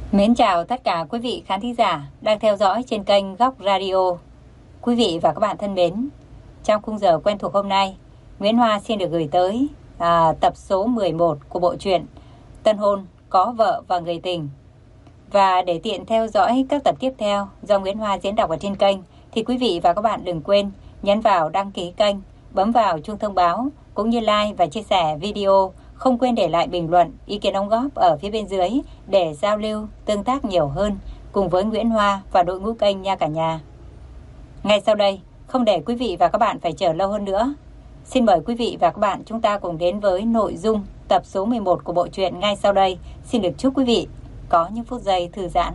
Mến chào tất cả quý vị khán thính giả đang theo dõi trên kênh Góc Radio. Quý vị và các bạn thân mến, trong khung giờ quen thuộc hôm nay, Nguyễn Hoa xin được gửi tới tập số 11 của bộ truyện Tân hôn có vợ và người tình. Và để tiện theo dõi các tập tiếp theo do Nguyễn Hoa diễn đọc ở trên kênh, thì quý vị và các bạn đừng quên nhấn vào đăng ký kênh, bấm vào chuông thông báo, cũng như like và chia sẻ video. Không quên để lại bình luận, ý kiến đóng góp ở phía bên dưới để giao lưu, tương tác nhiều hơn cùng với Nguyễn Hoa và đội ngũ kênh nha cả nhà. Ngay sau đây, không để quý vị và các bạn phải chờ lâu hơn nữa, xin mời quý vị và các bạn chúng ta cùng đến với nội dung tập số 11 của bộ truyện ngay sau đây. Xin được chúc quý vị có những phút giây thư giãn.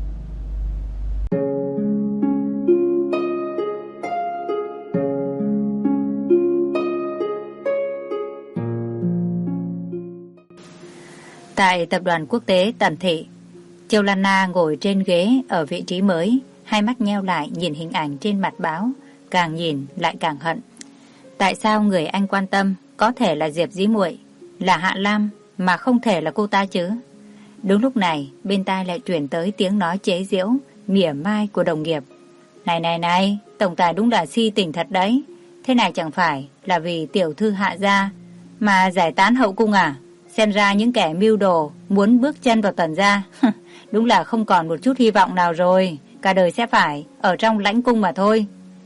Tại tập đoàn quốc tế Tần Thị, Châu Lan Na ngồi trên ghế ở vị trí mới, hai mắt nheo lại nhìn hình ảnh trên mặt báo, càng nhìn lại càng hận. Tại sao người anh quan tâm có thể là Diệp Dĩ Muội, là Hạ Lam, mà không thể là cô ta chứ? Đúng lúc này, bên tai lại truyền tới tiếng nói chế giễu, mỉa mai của đồng nghiệp. Này, tổng tài đúng là si tình thật đấy. Thế này chẳng phải là vì tiểu thư Hạ gia mà giải tán hậu cung à? Xem ra những kẻ mưu đồ muốn bước chân vào Tần gia đúng là không còn một chút hy vọng nào rồi. Cả đời sẽ phải ở trong lãnh cung mà thôi.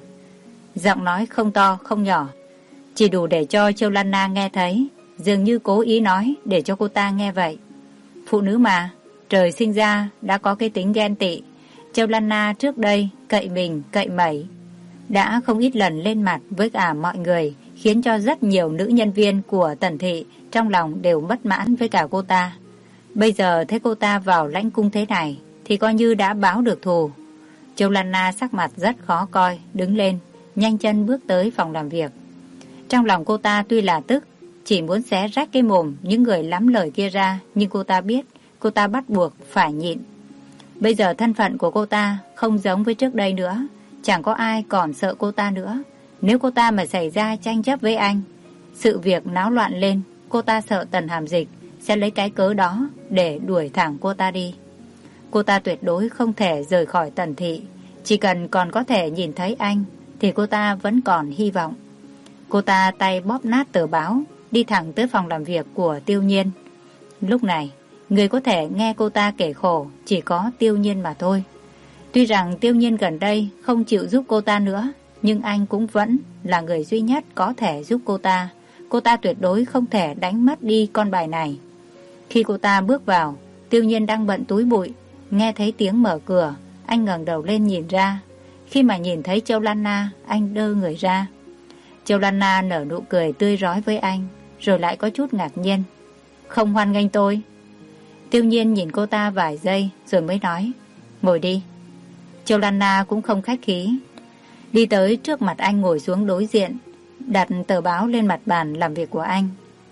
Giọng nói không to không nhỏ, chỉ đủ để cho Châu Lan Na nghe thấy, dường như cố ý nói để cho cô ta nghe vậy. Phụ nữ mà, trời sinh ra đã có cái tính ghen tị. Châu Lan Na trước đây cậy mình cậy mẩy, đã không ít lần lên mặt với cả mọi người, khiến cho rất nhiều nữ nhân viên của Tần Thị trong lòng đều bất mãn với cả cô ta. Bây giờ thấy cô ta vào lãnh cung thế này thì coi như đã báo được thù. Châu Lan Na sắc mặt rất khó coi, đứng lên, nhanh chân bước tới phòng làm việc. Trong lòng cô ta tuy là tức, chỉ muốn xé rách cái mồm những người lắm lời kia ra, nhưng cô ta biết cô ta bắt buộc phải nhịn. Bây giờ thân phận của cô ta không giống với trước đây nữa, chẳng có ai còn sợ cô ta nữa. Nếu cô ta mà xảy ra tranh chấp với anh, sự việc náo loạn lên, cô ta sợ Tần Hàm Dịch sẽ lấy cái cớ đó để đuổi thẳng cô ta đi. Cô ta tuyệt đối không thể rời khỏi Tần Thị. Chỉ cần còn có thể nhìn thấy anh thì cô ta vẫn còn hy vọng. Cô ta tay bóp nát tờ báo, đi thẳng tới phòng làm việc của Tiêu Nhiên. Lúc này, người có thể nghe cô ta kể khổ chỉ có Tiêu Nhiên mà thôi. Tuy rằng Tiêu Nhiên gần đây không chịu giúp cô ta nữa, nhưng anh cũng vẫn là người duy nhất có thể giúp cô ta. Cô ta tuyệt đối không thể đánh mất đi con bài này. Khi cô ta bước vào, Tiêu Nhiên đang bận túi bụi. Nghe thấy tiếng mở cửa, anh ngẩng đầu lên nhìn ra. Khi mà nhìn thấy Châu Lan Na, anh đơ người ra. Châu Lan Na nở nụ cười tươi rói với anh, rồi lại có chút ngạc nhiên. Không hoan nghênh tôi? Tiêu Nhiên nhìn cô ta vài giây rồi mới nói, ngồi đi. Châu Lan Na cũng không khách khí, đi tới trước mặt anh ngồi xuống đối diện, đặt tờ báo lên mặt bàn làm việc của anh.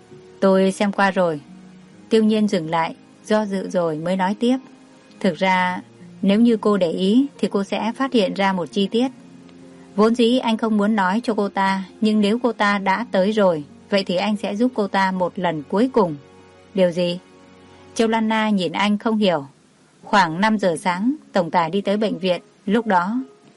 Tôi xem qua rồi. Tiêu Nhiên dừng lại, do dự rồi mới nói tiếp. Thực ra, nếu như cô để ý thì cô sẽ phát hiện ra một chi tiết. Vốn dĩ anh không muốn nói cho cô ta, nhưng nếu cô ta đã tới rồi, vậy thì anh sẽ giúp cô ta một lần cuối cùng. Điều gì? Châu Lan Na nhìn anh không hiểu. Khoảng 5 giờ sáng, tổng tài đi tới bệnh viện. Lúc đó,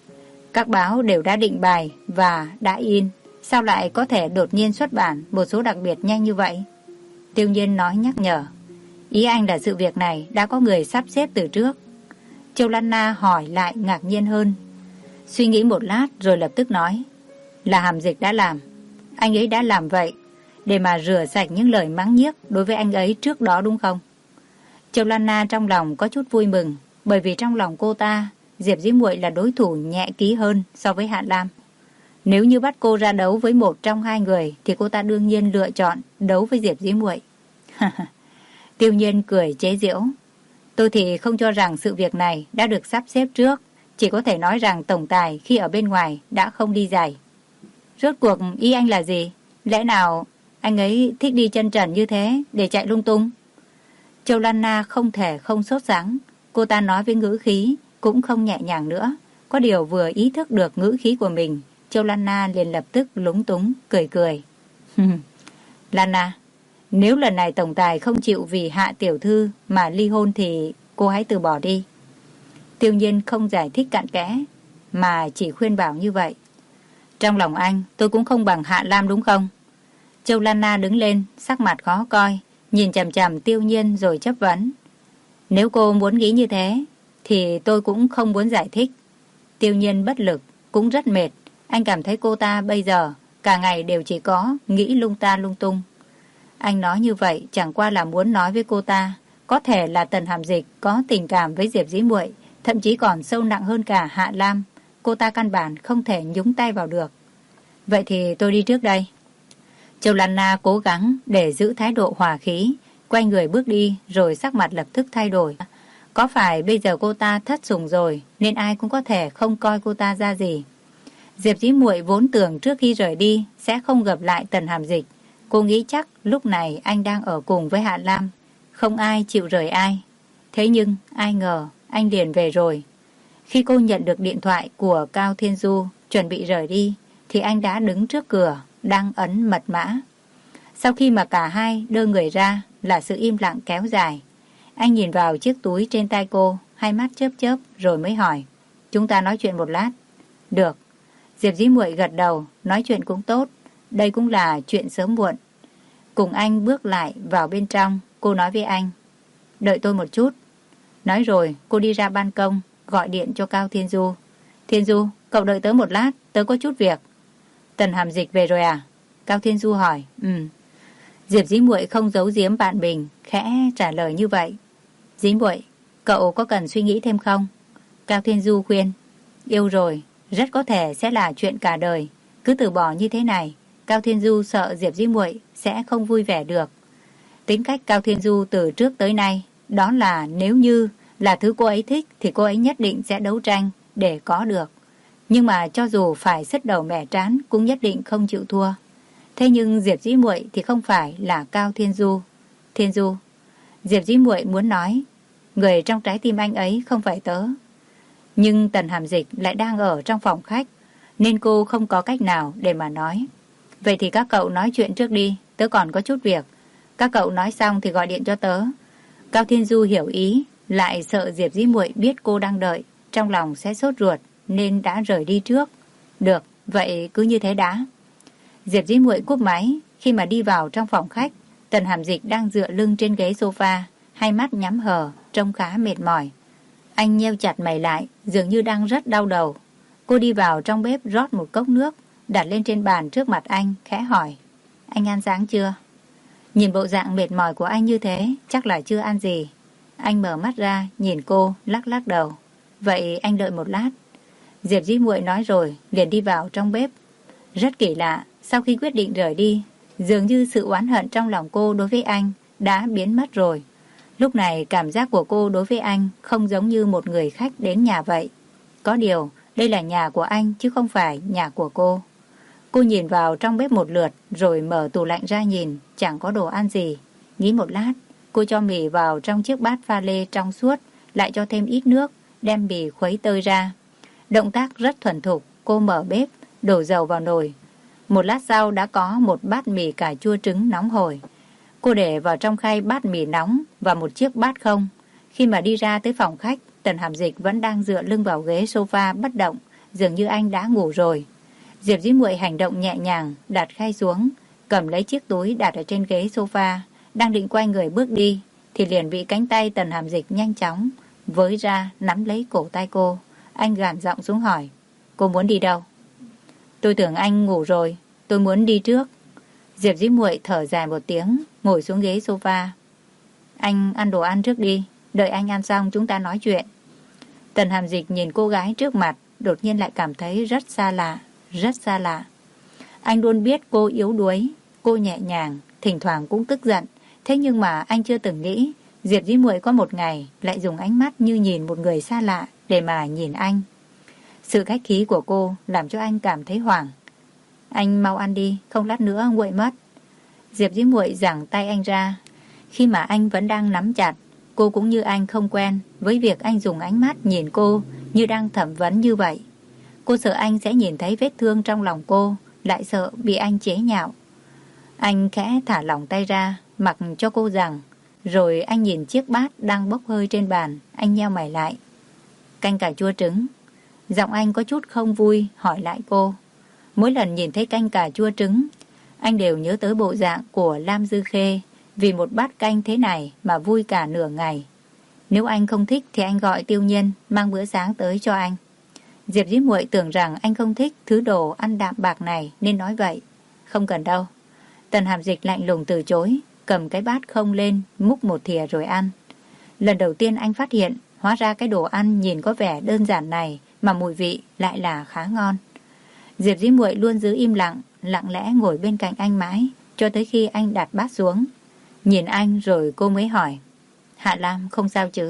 các báo đều đã định bài và đã in. Sao lại có thể đột nhiên xuất bản một số đặc biệt nhanh như vậy? Tiêu Nhiên nói nhắc nhở. Ý anh là sự việc này đã có người sắp xếp từ trước. Châu Lan Na hỏi lại ngạc nhiên hơn. Suy nghĩ một lát rồi lập tức nói. Là Hàm Dịch đã làm. Anh ấy đã làm vậy để mà rửa sạch những lời mắng nhiếc đối với anh ấy trước đó đúng không? Châu Lan Na trong lòng có chút vui mừng, bởi vì trong lòng cô ta, Diệp Dĩ Muội là đối thủ nhẹ ký hơn so với Hạ Lam. Nếu như bắt cô ra đấu với một trong hai người thì cô ta đương nhiên lựa chọn đấu với Diệp Dĩ Muội. Tiêu Nhiên cười chế giễu. Tôi thì không cho rằng sự việc này đã được sắp xếp trước, chỉ có thể nói rằng tổng tài khi ở bên ngoài đã không đi giày. Rốt cuộc ý anh là gì? Lẽ nào anh ấy thích đi chân trần như thế để chạy lung tung? Châu Lan Na không thể không sốt sắng. Cô ta nói với ngữ khí cũng không nhẹ nhàng nữa. Có điều vừa ý thức được ngữ khí của mình, Châu Lan Na liền lập tức lúng túng, cười cười. Lan Na, nếu lần này tổng tài không chịu vì Hạ tiểu thư mà ly hôn thì cô hãy từ bỏ đi. Tiêu Nhiên không giải thích cặn kẽ, mà chỉ khuyên bảo như vậy. Trong lòng anh, tôi cũng không bằng Hạ Lam đúng không? Châu Lan Na đứng lên, sắc mặt khó coi, nhìn chằm chằm Tiêu Nhiên rồi chất vấn. Nếu cô muốn nghĩ như thế, thì tôi cũng không muốn giải thích. Tiêu Nhiên bất lực, cũng rất mệt. Anh cảm thấy cô ta bây giờ cả ngày đều chỉ có nghĩ lung ta lung tung. Anh nói như vậy chẳng qua là muốn nói với cô ta, có thể là Tần Hàm Dịch có tình cảm với Diệp Dĩ Muội, thậm chí còn sâu nặng hơn cả Hạ Lam. Cô ta căn bản không thể nhúng tay vào được. Vậy thì tôi đi trước đây. Châu Lan Na cố gắng để giữ thái độ hòa khí, quay người bước đi rồi sắc mặt lập tức thay đổi. Có phải bây giờ cô ta thất sủng rồi nên ai cũng có thể không coi cô ta ra gì. Diệp Dĩ Muội vốn tưởng trước khi rời đi sẽ không gặp lại Tần Hàm Dịch. Cô nghĩ chắc lúc này anh đang ở cùng với Hạ Lam, không ai chịu rời ai. Thế nhưng ai ngờ anh liền về rồi. Khi cô nhận được điện thoại của Cao Thiên Du chuẩn bị rời đi thì anh đã đứng trước cửa đang ấn mật mã. Sau khi mà cả hai đưa người ra là sự im lặng kéo dài. Anh nhìn vào chiếc túi trên tay cô, hai mắt chớp chớp rồi mới hỏi. Chúng ta nói chuyện một lát. Được. Diệp Dĩ Muội gật đầu, nói chuyện cũng tốt. Đây cũng là chuyện sớm muộn. Cùng anh bước lại vào bên trong, cô nói với anh. Đợi tôi một chút. Nói rồi, cô đi ra ban công, gọi điện cho Cao Thiên Du. Thiên Du, cậu đợi tớ một lát, tớ có chút việc. Tần Hàm Dịch về rồi à? Cao Thiên Du hỏi. Diệp Dĩ Muội không giấu giếm bạn mình, khẽ trả lời như vậy. Dĩ Muội, cậu có cần suy nghĩ thêm không? Cao Thiên Du khuyên. Yêu rồi, rất có thể sẽ là chuyện cả đời. Cứ từ bỏ như thế này, Cao Thiên Du sợ Diệp Dĩ Muội sẽ không vui vẻ được. Tính cách Cao Thiên Du từ trước tới nay, đó là nếu như là thứ cô ấy thích thì cô ấy nhất định sẽ đấu tranh để có được. Nhưng mà cho dù phải sứt đầu mẻ trán cũng nhất định không chịu thua. Thế nhưng Diệp Dĩ Muội thì không phải là Cao Thiên Du. Thiên Du, Diệp Dĩ Muội muốn nói, người trong trái tim anh ấy không phải tớ. Nhưng Tần Hàm Dịch lại đang ở trong phòng khách, nên cô không có cách nào để mà nói. Vậy thì các cậu nói chuyện trước đi, tớ còn có chút việc. Các cậu nói xong thì gọi điện cho tớ. Cao Thiên Du hiểu ý, lại sợ Diệp Dĩ Muội biết cô đang đợi, trong lòng sẽ sốt ruột, nên đã rời đi trước. Được, vậy cứ như thế đã. Diệp Dĩ Muội cúp máy. Khi mà đi vào trong phòng khách, Tần Hàm Dịch đang dựa lưng trên ghế sofa, hai mắt nhắm hờ, trông khá mệt mỏi. Anh nheo chặt mày lại, dường như đang rất đau đầu. Cô đi vào trong bếp rót một cốc nước, đặt lên trên bàn trước mặt anh, khẽ hỏi. Anh ăn sáng chưa? Nhìn bộ dạng mệt mỏi của anh như thế, chắc là chưa ăn gì. Anh mở mắt ra, nhìn cô, lắc lắc đầu. Vậy anh đợi một lát. Diệp Dĩ Muội nói rồi, liền đi vào trong bếp. Rất kỳ lạ, sau khi quyết định rời đi, dường như sự oán hận trong lòng cô đối với anh đã biến mất rồi. Lúc này cảm giác của cô đối với anh không giống như một người khách đến nhà vậy. Có điều, đây là nhà của anh chứ không phải nhà của cô. Cô nhìn vào trong bếp một lượt rồi mở tủ lạnh ra nhìn, chẳng có đồ ăn gì. Nghĩ một lát, cô cho mì vào trong chiếc bát pha lê trong suốt, lại cho thêm ít nước, đem mì khuấy tơi ra. Động tác rất thuần thục, cô mở bếp, đổ dầu vào nồi. Một lát sau đã có một bát mì cà chua trứng nóng hổi. Cô để vào trong khay bát mì nóng và một chiếc bát không. Khi mà đi ra tới phòng khách, Tần Hàm Dịch vẫn đang dựa lưng vào ghế sofa bất động, dường như anh đã ngủ rồi. Diệp Dĩ Muội hành động nhẹ nhàng, đặt khay xuống, cầm lấy chiếc túi đặt ở trên ghế sofa, đang định quay người bước đi, thì liền bị cánh tay Tần Hàm Dịch nhanh chóng với ra nắm lấy cổ tay cô. Anh gằn giọng xuống hỏi, cô muốn đi đâu? Tôi tưởng anh ngủ rồi, tôi muốn đi trước. Diệp Dĩ Muội thở dài một tiếng, ngồi xuống ghế sofa. Anh ăn đồ ăn trước đi, đợi anh ăn xong chúng ta nói chuyện. Tần Hàm Dịch nhìn cô gái trước mặt, đột nhiên lại cảm thấy rất xa lạ, rất xa lạ. Anh luôn biết cô yếu đuối, cô nhẹ nhàng, thỉnh thoảng cũng tức giận. Thế nhưng mà anh chưa từng nghĩ Diệp Dĩ Muội có một ngày lại dùng ánh mắt như nhìn một người xa lạ để mà nhìn anh. Sự khách khí của cô làm cho anh cảm thấy hoảng. Anh mau ăn đi, không lát nữa nguội mất. Diệp Dĩ Muội giằng tay anh ra. Khi mà anh vẫn đang nắm chặt, cô cũng như anh không quen với việc anh dùng ánh mắt nhìn cô như đang thẩm vấn như vậy. Cô sợ anh sẽ nhìn thấy vết thương trong lòng cô, lại sợ bị anh chế nhạo. Anh khẽ thả lỏng tay ra, mặc cho cô rằng, Rồi anh nhìn chiếc bát đang bốc hơi trên bàn, anh nheo mày lại. Canh cà chua trứng. Giọng anh có chút không vui, hỏi lại cô. Mỗi lần nhìn thấy canh cà chua trứng, anh đều nhớ tới bộ dạng của Lam Dư Khê, vì một bát canh thế này mà vui cả nửa ngày. Nếu anh không thích thì anh gọi Tiêu Nhiên mang bữa sáng tới cho anh. Diệp Dĩ Muội tưởng rằng anh không thích thứ đồ ăn đạm bạc này nên nói vậy. Không cần đâu. Tần Hàm Dịch lạnh lùng từ chối, cầm cái bát không lên, múc một thìa rồi ăn. Lần đầu tiên anh phát hiện, hóa ra cái đồ ăn nhìn có vẻ đơn giản này mà mùi vị lại là khá ngon. Diệp Dĩ Muội luôn giữ im lặng, lặng lẽ ngồi bên cạnh anh mãi, cho tới khi anh đặt bát xuống. Nhìn anh rồi cô mới hỏi, Hạ Lam không sao chứ?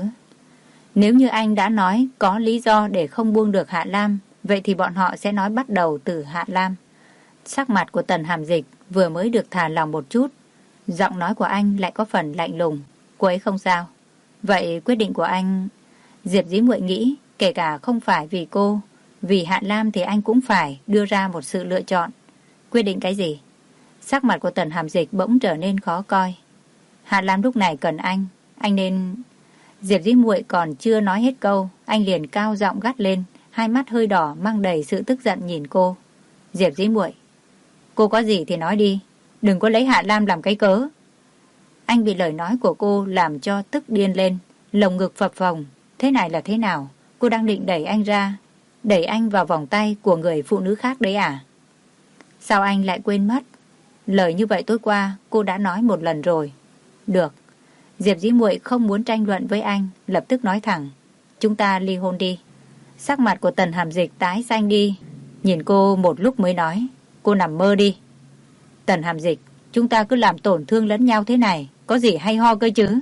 Nếu như anh đã nói có lý do để không buông được Hạ Lam, vậy thì bọn họ sẽ nói bắt đầu từ Hạ Lam. Sắc mặt của Tần Hàm Dịch vừa mới được thả lòng một chút, giọng nói của anh lại có phần lạnh lùng. Cô ấy không sao. Vậy quyết định của anh... Diệp Dĩ Muội nghĩ, kể cả không phải vì cô, vì Hạ Lam thì anh cũng phải đưa ra một sự lựa chọn. Quyết định cái gì? Sắc mặt của Tần Hàm Dịch bỗng trở nên khó coi. Hạ Lam lúc này cần anh nên... Diệp Dĩ Muội còn chưa nói hết câu, anh liền cao giọng gắt lên, hai mắt hơi đỏ mang đầy sự tức giận nhìn cô. Diệp Dĩ Muội, cô có gì thì nói đi, đừng có lấy Hạ Lam làm cái cớ. Anh bị lời nói của cô làm cho tức điên lên, lồng ngực phập phồng. Thế này là thế nào? Cô đang định đẩy anh ra, đẩy anh vào vòng tay của người phụ nữ khác đấy à? Sao anh lại quên mất? Lời như vậy tối qua cô đã nói một lần rồi. Được. Diệp Dĩ Muội không muốn tranh luận với anh, lập tức nói thẳng. Chúng ta ly hôn đi. Sắc mặt của Tần Hàm Dịch tái xanh đi, nhìn cô một lúc mới nói. Cô nằm mơ đi. Tần Hàm Dịch, chúng ta cứ làm tổn thương lẫn nhau thế này, có gì hay ho cơ chứ?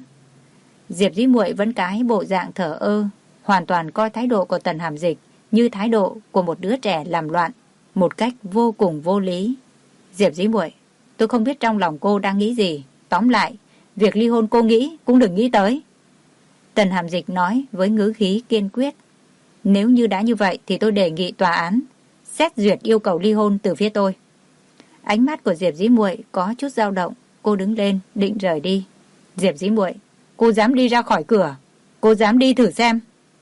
Diệp Dĩ Muội vẫn cái bộ dạng thờ ơ, hoàn toàn coi thái độ của Tần Hàm Dịch như thái độ của một đứa trẻ làm loạn, một cách vô cùng vô lý. Diệp Dĩ Muội, tôi không biết trong lòng cô đang nghĩ gì. Tóm lại, việc ly hôn cô nghĩ cũng đừng nghĩ tới. Tần Hàm Dịch nói với ngữ khí kiên quyết. Nếu như đã như vậy thì tôi đề nghị tòa án xét duyệt yêu cầu ly hôn từ phía tôi. Ánh mắt của Diệp Dĩ Muội có chút dao động, cô đứng lên định rời đi. Diệp Dĩ Muội, cô dám đi ra khỏi cửa, cô dám đi thử xem.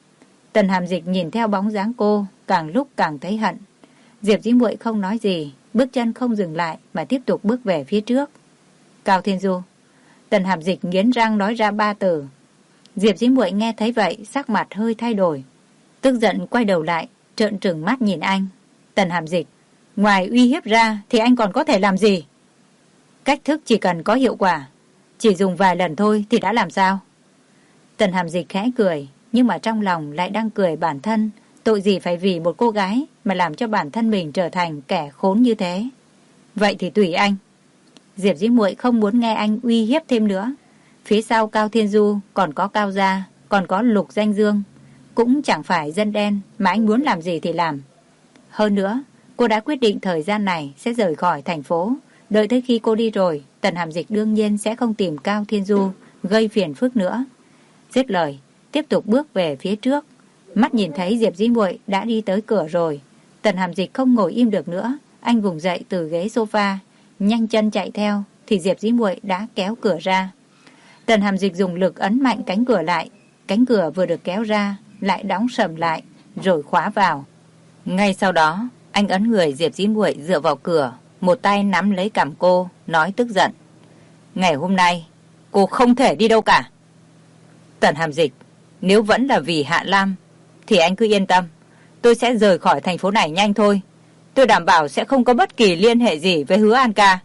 Tần Hàm Dịch nhìn theo bóng dáng cô, càng lúc càng thấy hận. Diệp Dĩ Muội không nói gì, bước chân không dừng lại mà tiếp tục bước về phía trước. Cao Thiên Du. Tần Hàm Dịch nghiến răng nói ra 3 từ. Diệp Dĩ Muội nghe thấy vậy, sắc mặt hơi thay đổi, tức giận quay đầu lại, trợn trừng mắt nhìn anh. Tần Hàm Dịch, ngoài uy hiếp ra thì anh còn có thể làm gì? Cách thức chỉ cần có hiệu quả, chỉ dùng vài lần thôi thì đã làm sao? Tần Hàm Dịch khẽ cười, nhưng mà trong lòng lại đang cười bản thân. Tội gì phải vì một cô gái mà làm cho bản thân mình trở thành kẻ khốn như thế? Vậy thì tùy anh. Diệp Dĩ Muội không muốn nghe anh uy hiếp thêm nữa. Phía sau Cao Thiên Du còn có Cao Gia, còn có Lục Danh Dương, cũng chẳng phải dân đen mà anh muốn làm gì thì làm. Hơn nữa, cô đã quyết định thời gian này sẽ rời khỏi thành phố. Đợi tới khi cô đi rồi, Tần Hàm Dịch đương nhiên sẽ không tìm Cao Thiên Du gây phiền phức nữa. Dứt lời, tiếp tục bước về phía trước. Mắt nhìn thấy Diệp Dĩ Muội đã đi tới cửa rồi, Tần Hàm Dịch không ngồi im được nữa. Anh vùng dậy từ ghế sofa, nhanh chân chạy theo, thì Diệp Dĩ Muội đã kéo cửa ra. Tần Hàm Dịch dùng lực ấn mạnh cánh cửa lại. Cánh cửa vừa được kéo ra, lại đóng sầm lại, rồi khóa vào. Ngay sau đó, anh ấn người Diệp Dĩ Muội dựa vào cửa, một tay nắm lấy cằm cô, nói tức giận. Ngày hôm nay, cô không thể đi đâu cả. Tần Hàm Dịch, nếu vẫn là vì Hạ Lam, thì anh cứ yên tâm. Tôi sẽ rời khỏi thành phố này nhanh thôi. Tôi đảm bảo sẽ không có bất kỳ liên hệ gì với Hứa An ca.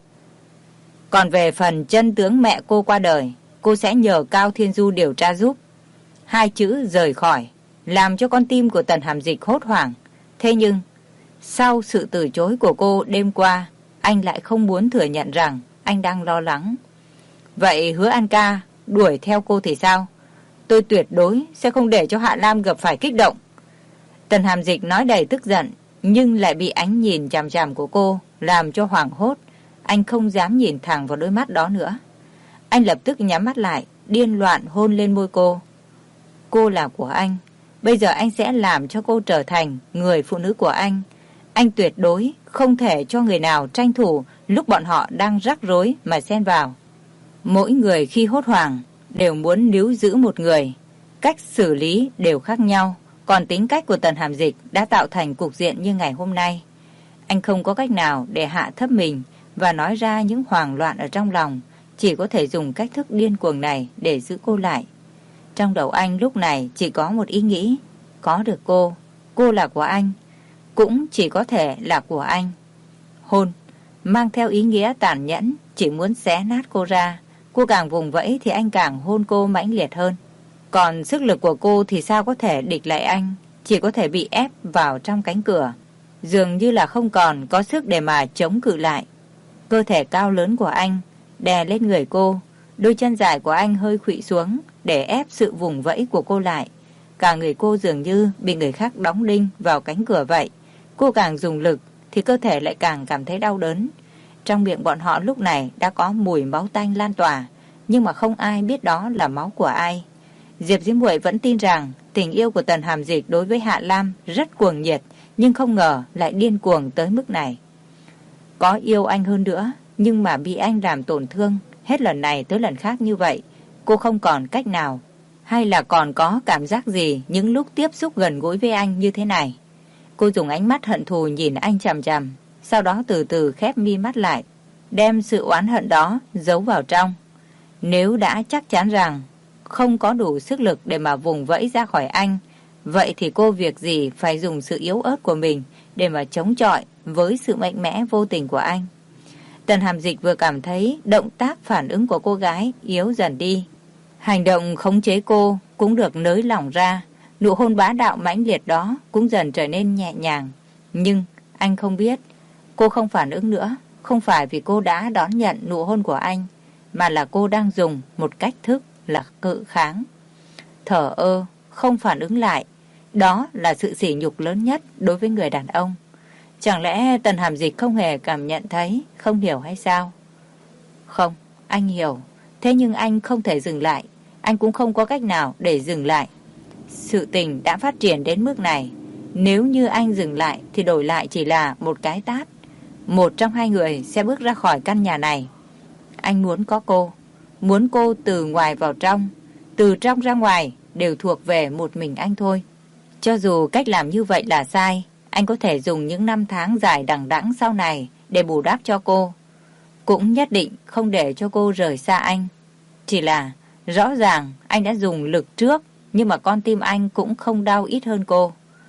Còn về phần chân tướng mẹ cô qua đời, cô sẽ nhờ Cao Thiên Du điều tra giúp. 2 chữ rời khỏi làm cho con tim của Tần Hàm Dịch hốt hoảng. Thế nhưng, sau sự từ chối của cô đêm qua, anh lại không muốn thừa nhận rằng anh đang lo lắng. Vậy Hứa An ca đuổi theo cô thì sao? Tôi tuyệt đối sẽ không để cho Hạ Lam gặp phải kích động. Tần Hàm Dịch nói đầy tức giận, nhưng lại bị ánh nhìn chằm chằm của cô làm cho hoảng hốt. Anh không dám nhìn thẳng vào đôi mắt đó nữa. Anh lập tức nhắm mắt lại, điên loạn hôn lên môi cô. Cô là của anh. Bây giờ anh sẽ làm cho cô trở thành người phụ nữ của anh. Anh tuyệt đối không thể cho người nào tranh thủ lúc bọn họ đang rắc rối mà xen vào. Mỗi người khi hốt hoảng đều muốn níu giữ một người. Cách xử lý đều khác nhau, còn tính cách của Tần Hàm Dịch đã tạo thành cục diện như ngày hôm nay. Anh không có cách nào để hạ thấp mình và nói ra những hoảng loạn ở trong lòng, chỉ có thể dùng cách thức điên cuồng này để giữ cô lại. Trong đầu anh lúc này chỉ có một ý nghĩ, có được cô là của anh, cũng chỉ có thể là của anh. Hôn, mang theo ý nghĩa tàn nhẫn, chỉ muốn xé nát cô ra. Cô càng vùng vẫy thì anh càng hôn cô mãnh liệt hơn. Còn sức lực của cô thì sao có thể địch lại anh, chỉ có thể bị ép vào trong cánh cửa. Dường như là không còn có sức để mà chống cự lại. Cơ thể cao lớn của anh đè lên người cô, đôi chân dài của anh hơi khuỵu xuống để ép sự vùng vẫy của cô lại. Cả người cô dường như bị người khác đóng đinh vào cánh cửa vậy. Cô càng dùng lực thì cơ thể lại càng cảm thấy đau đớn. Trong miệng bọn họ lúc này đã có mùi máu tanh lan tỏa, nhưng mà không ai biết đó là máu của ai. Diệp Dĩ Muội vẫn tin rằng tình yêu của Tần Hàm Dịch đối với Hạ Lam rất cuồng nhiệt, nhưng không ngờ lại điên cuồng tới mức này. Có yêu anh hơn nữa, nhưng mà bị anh làm tổn thương hết lần này tới lần khác như vậy, cô không còn cách nào. Hay là còn có cảm giác gì những lúc tiếp xúc gần gũi với anh như thế này? Cô dùng ánh mắt hận thù nhìn anh chằm chằm, sau đó từ từ khép mi mắt lại, đem sự oán hận đó giấu vào trong. Nếu đã chắc chắn rằng không có đủ sức lực để mà vùng vẫy ra khỏi anh, vậy thì cô việc gì phải dùng sự yếu ớt của mình để mà chống chọi với sự mạnh mẽ vô tình của anh. Tần Hàm Dịch vừa cảm thấy động tác phản ứng của cô gái yếu dần đi. Hành động khống chế cô cũng được nới lỏng ra, nụ hôn bá đạo mãnh liệt đó cũng dần trở nên nhẹ nhàng. Nhưng anh không biết, cô không phản ứng nữa, không phải vì cô đã đón nhận nụ hôn của anh, mà là cô đang dùng một cách thức là cự kháng. Thờ ơ, không phản ứng lại, đó là sự sỉ nhục lớn nhất đối với người đàn ông. Chẳng lẽ Tần Hàm Dịch không hề cảm nhận thấy, không hiểu hay sao? Không, anh hiểu, thế nhưng anh không thể dừng lại, anh cũng không có cách nào để dừng lại. Sự tình đã phát triển đến mức này, nếu như anh dừng lại thì đổi lại chỉ là một cái tát. Một trong hai người sẽ bước ra khỏi căn nhà này. Anh muốn có cô, muốn cô từ ngoài vào trong, từ trong ra ngoài đều thuộc về một mình anh thôi. Cho dù cách làm như vậy là sai, anh có thể dùng những năm tháng dài đằng đẵng sau này để bù đắp cho cô. Cũng nhất định không để cho cô rời xa anh. Chỉ là rõ ràng anh đã dùng lực trước, nhưng mà con tim anh cũng không đau ít hơn cô.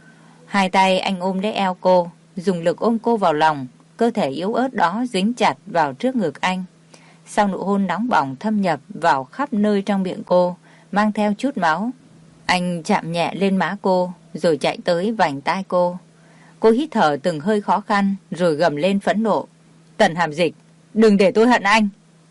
Hai tay anh ôm lấy eo cô, dùng lực ôm cô vào lòng, cơ thể yếu ớt đó dính chặt vào trước ngực anh. Sau nụ hôn nóng bỏng thâm nhập vào khắp nơi trong miệng cô, mang theo chút máu. Anh chạm nhẹ lên má cô, rồi chạy tới vành tai cô. Cô hít thở từng hơi khó khăn, rồi gầm lên phẫn nộ. Tần Hàm Dịch, đừng để tôi hận anh.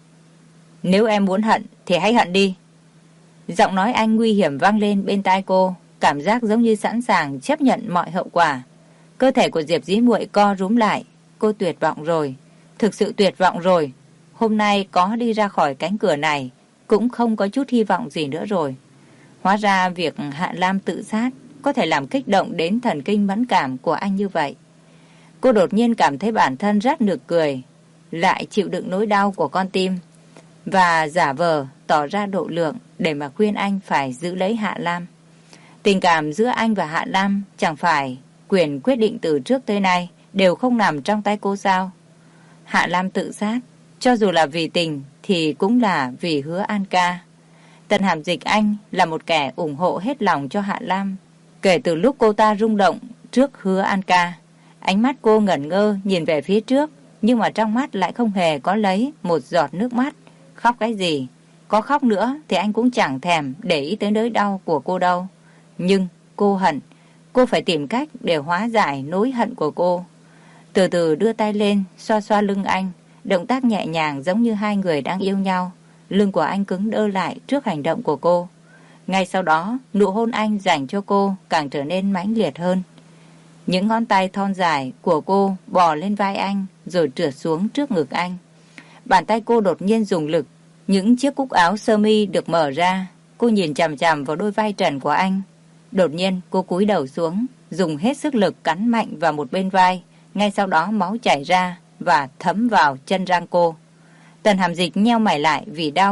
Nếu em muốn hận, thì hãy hận đi. Giọng nói anh nguy hiểm vang lên bên tai cô, cảm giác giống như sẵn sàng chấp nhận mọi hậu quả. Cơ thể của Diệp Dĩ Muội co rúm lại. Cô tuyệt vọng rồi, thực sự tuyệt vọng rồi. Hôm nay có đi ra khỏi cánh cửa này cũng không có chút hy vọng gì nữa rồi. Hóa ra việc Hạ Lam tự sát có thể làm kích động đến thần kinh mẫn cảm của anh như vậy. Cô đột nhiên cảm thấy bản thân rất nực cười, lại chịu đựng nỗi đau của con tim và giả vờ tỏ ra độ lượng để mà khuyên anh phải giữ lấy Hạ Lam. Tình cảm giữa anh và Hạ Lam chẳng phải quyền quyết định từ trước tới nay đều không nằm trong tay cô sao? Hạ Lam tự sát, cho dù là vì tình thì cũng là vì Hứa An Ca. Tần Hàm Dịch anh là một kẻ ủng hộ hết lòng cho Hạ Lam. Kể từ lúc cô ta rung động trước Hứa An Ca, ánh mắt cô ngẩn ngơ nhìn về phía trước, nhưng mà trong mắt lại không hề có lấy một giọt nước mắt. Khóc cái gì? Có khóc nữa thì anh cũng chẳng thèm để ý tới nỗi đau của cô đâu. Nhưng cô hận, cô phải tìm cách để hóa giải nỗi hận của cô. Từ từ đưa tay lên, xoa xoa lưng anh, động tác nhẹ nhàng giống như hai người đang yêu nhau. Lưng của anh cứng đơ lại trước hành động của cô. Ngay sau đó, nụ hôn anh dành cho cô càng trở nên mãnh liệt hơn. Những ngón tay thon dài của cô bò lên vai anh, rồi trượt xuống trước ngực anh. Bàn tay cô đột nhiên dùng lực, những chiếc cúc áo sơ mi được mở ra. Cô nhìn chằm chằm vào đôi vai trần của anh. Đột nhiên cô cúi đầu xuống, dùng hết sức lực cắn mạnh vào một bên vai. Ngay sau đó máu chảy ra và thấm vào chân răng cô. Tần Hàm Dịch nheo mày lại vì đau,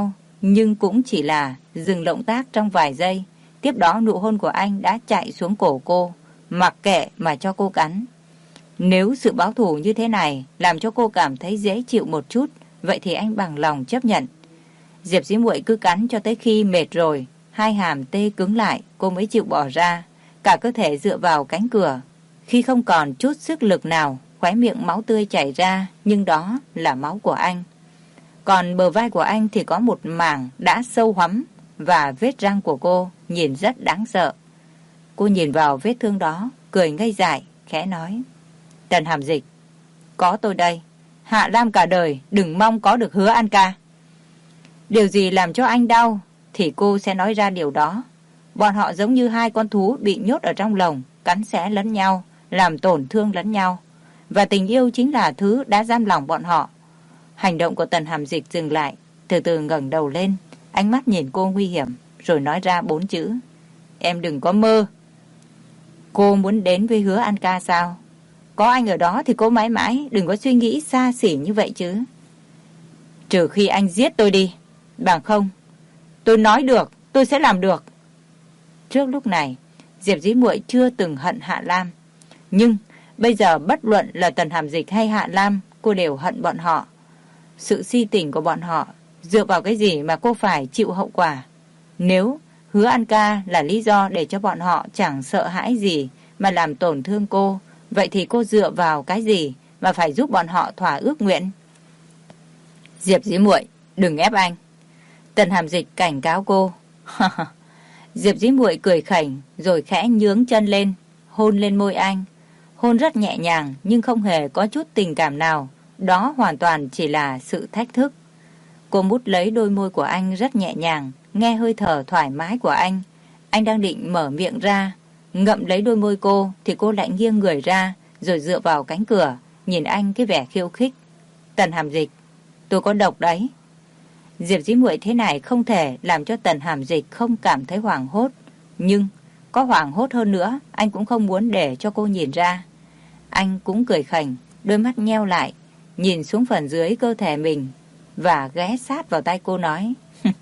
nhưng cũng chỉ là dừng động tác trong vài giây. Tiếp đó nụ hôn của anh đã chạy xuống cổ cô, mặc kệ mà cho cô cắn. Nếu sự báo thù như thế này làm cho cô cảm thấy dễ chịu một chút, vậy thì anh bằng lòng chấp nhận. Diệp Dĩ Muội cứ cắn cho tới khi mệt rồi, hai hàm tê cứng lại, cô mới chịu bỏ ra, cả cơ thể dựa vào cánh cửa. Khi không còn chút sức lực nào, khóe miệng máu tươi chảy ra, nhưng đó là máu của anh. Còn bờ vai của anh thì có một mảng đã sâu hoắm, và vết răng của cô nhìn rất đáng sợ. Cô nhìn vào vết thương đó, cười ngây dại, khẽ nói: Tần Hàm Dịch, có tôi đây, Hạ Lam cả đời đừng mong có được Hứa An ca. Điều gì làm cho anh đau thì cô sẽ nói ra điều đó. Bọn họ giống như hai con thú bị nhốt ở trong lồng, cắn xé lẫn nhau, làm tổn thương lẫn nhau. Và tình yêu chính là thứ đã giam lòng bọn họ. Hành động của Tần Hàm Dịch dừng lại, từ từ ngẩng đầu lên, ánh mắt nhìn cô nguy hiểm, rồi nói ra 4 chữ: Em đừng có mơ. Cô muốn đến với Hứa An ca sao? Có anh ở đó thì cô mãi mãi đừng có suy nghĩ xa xỉ như vậy chứ. Trừ khi anh giết tôi đi, bằng không, tôi nói được, tôi sẽ làm được. Trước lúc này, Diệp Dĩ Muội chưa từng hận Hạ Lam. Nhưng bây giờ bất luận là Tần Hàm Dịch hay Hạ Lam, cô đều hận bọn họ. Sự si tình của bọn họ dựa vào cái gì mà cô phải chịu hậu quả? Nếu Hứa An ca là lý do để cho bọn họ chẳng sợ hãi gì mà làm tổn thương cô, vậy thì cô dựa vào cái gì mà phải giúp bọn họ thỏa ước nguyện? Diệp Dĩ Muội, đừng ép anh. Tần Hàm Dịch cảnh cáo cô. Diệp Dĩ Muội cười khẩy rồi khẽ nhướng chân lên, hôn lên môi anh. Hôn rất nhẹ nhàng nhưng không hề có chút tình cảm nào. Đó hoàn toàn chỉ là sự thách thức. Cô mút lấy đôi môi của anh rất nhẹ nhàng, nghe hơi thở thoải mái của anh. Anh đang định mở miệng ra, ngậm lấy đôi môi cô thì cô lại nghiêng người ra, rồi dựa vào cánh cửa, nhìn anh cái vẻ khiêu khích. Tần Hàm Dịch, tôi có độc đấy. Diệp Dĩ Muội thế này không thể làm cho Tần Hàm Dịch không cảm thấy hoảng hốt. Nhưng có hoảng hốt hơn nữa, anh cũng không muốn để cho cô nhìn ra. Anh cũng cười khành, đôi mắt nheo lại, nhìn xuống phần dưới cơ thể mình và ghé sát vào tay cô nói: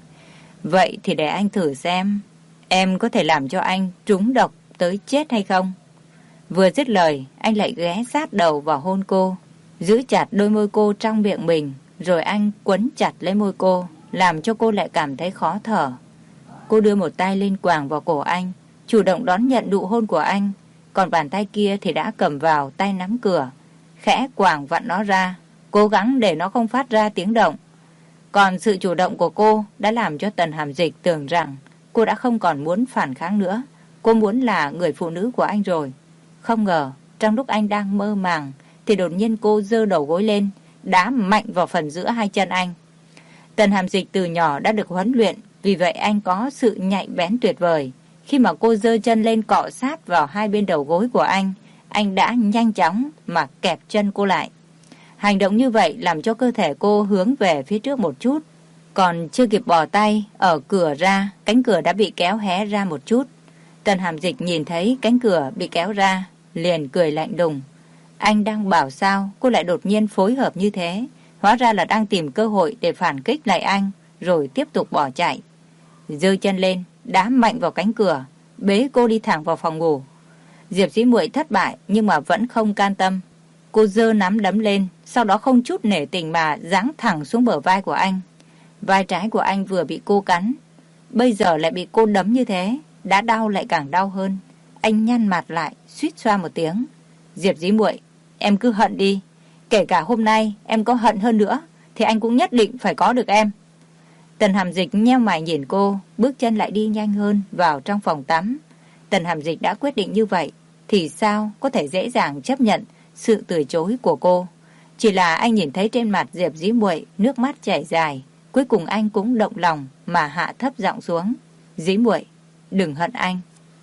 Vậy thì để anh thử xem, em có thể làm cho anh trúng độc tới chết hay không? Vừa dứt lời, anh lại ghé sát đầu vào hôn cô, giữ chặt đôi môi cô trong miệng mình, rồi anh quấn chặt lấy môi cô, làm cho cô lại cảm thấy khó thở. Cô đưa một tay lên quàng vào cổ anh, chủ động đón nhận nụ hôn của anh, còn bàn tay kia thì đã cầm vào tay nắm cửa, khẽ quàng vặn nó ra, cố gắng để nó không phát ra tiếng động. Còn sự chủ động của cô đã làm cho Tần Hàm Dịch tưởng rằng cô đã không còn muốn phản kháng nữa. Cô muốn là người phụ nữ của anh rồi. Không ngờ, trong lúc anh đang mơ màng, thì đột nhiên cô giơ đầu gối lên, đá mạnh vào phần giữa hai chân anh. Tần Hàm Dịch từ nhỏ đã được huấn luyện, vì vậy anh có sự nhạy bén tuyệt vời. Khi mà cô giơ chân lên cọ sát vào hai bên đầu gối của anh đã nhanh chóng mà kẹp chân cô lại. Hành động như vậy làm cho cơ thể cô hướng về phía trước một chút. Còn chưa kịp bỏ tay ở cửa ra, cánh cửa đã bị kéo hé ra một chút. Tần Hàm Dịch nhìn thấy cánh cửa bị kéo ra, liền cười lạnh lùng. Anh đang bảo sao cô lại đột nhiên phối hợp như thế? Hóa ra là đang tìm cơ hội để phản kích lại anh, rồi tiếp tục bỏ chạy. Giơ chân lên, đá mạnh vào cánh cửa, bế cô đi thẳng vào phòng ngủ. Diệp Dĩ Muội thất bại nhưng mà vẫn không can tâm. Cô giơ nắm đấm lên, sau đó không chút nể tình mà giáng thẳng xuống bờ vai của anh. Vai trái của anh vừa bị cô cắn, bây giờ lại bị cô đấm như thế, đã đau lại càng đau hơn. Anh nhăn mặt lại, suýt xoa một tiếng. Diệp Dĩ Muội, em cứ hận đi. Kể cả hôm nay em có hận hơn nữa, thì anh cũng nhất định phải có được em. Tần Hàm Dịch nheo mày nhìn cô, bước chân lại đi nhanh hơn vào trong phòng tắm. Tần Hàm Dịch đã quyết định như vậy, thì sao có thể dễ dàng chấp nhận sự từ chối của cô. Chỉ là anh nhìn thấy trên mặt Diệp Dĩ Muội nước mắt chảy dài, cuối cùng anh cũng động lòng mà hạ thấp giọng xuống. Dĩ Muội, đừng hận anh.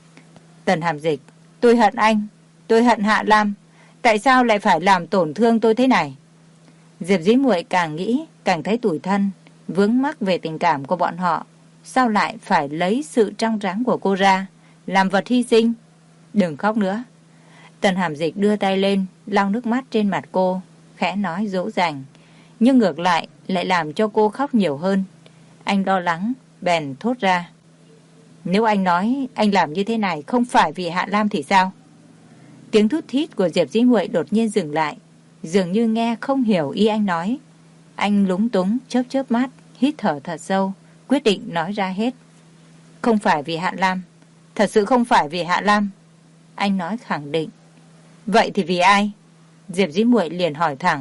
Tần Hàm Dịch, tôi hận anh, tôi hận Hạ Lam. Tại sao lại phải làm tổn thương tôi thế này? Diệp Dĩ Muội càng nghĩ càng thấy tủi thân, vướng mắc về tình cảm của bọn họ. Sao lại phải lấy sự trong trắng của cô ra làm vật hy sinh? Đừng khóc nữa. Tần Hàm Dịch đưa tay lên lau nước mắt trên mặt cô, khẽ nói dỗ dành, nhưng ngược lại làm cho cô khóc nhiều hơn. Anh lo lắng, bèn thốt ra. Nếu anh nói anh làm như thế này không phải vì Hạ Lam thì sao? Tiếng thút thít của Diệp Dĩ Muội đột nhiên dừng lại, dường như nghe không hiểu ý anh nói. Anh lúng túng, chớp chớp mắt, hít thở thật sâu, quyết định nói ra hết. Không phải vì Hạ Lam, thật sự không phải vì Hạ Lam. Anh nói khẳng định. Vậy thì vì ai? Diệp Dĩ Muội liền hỏi thẳng.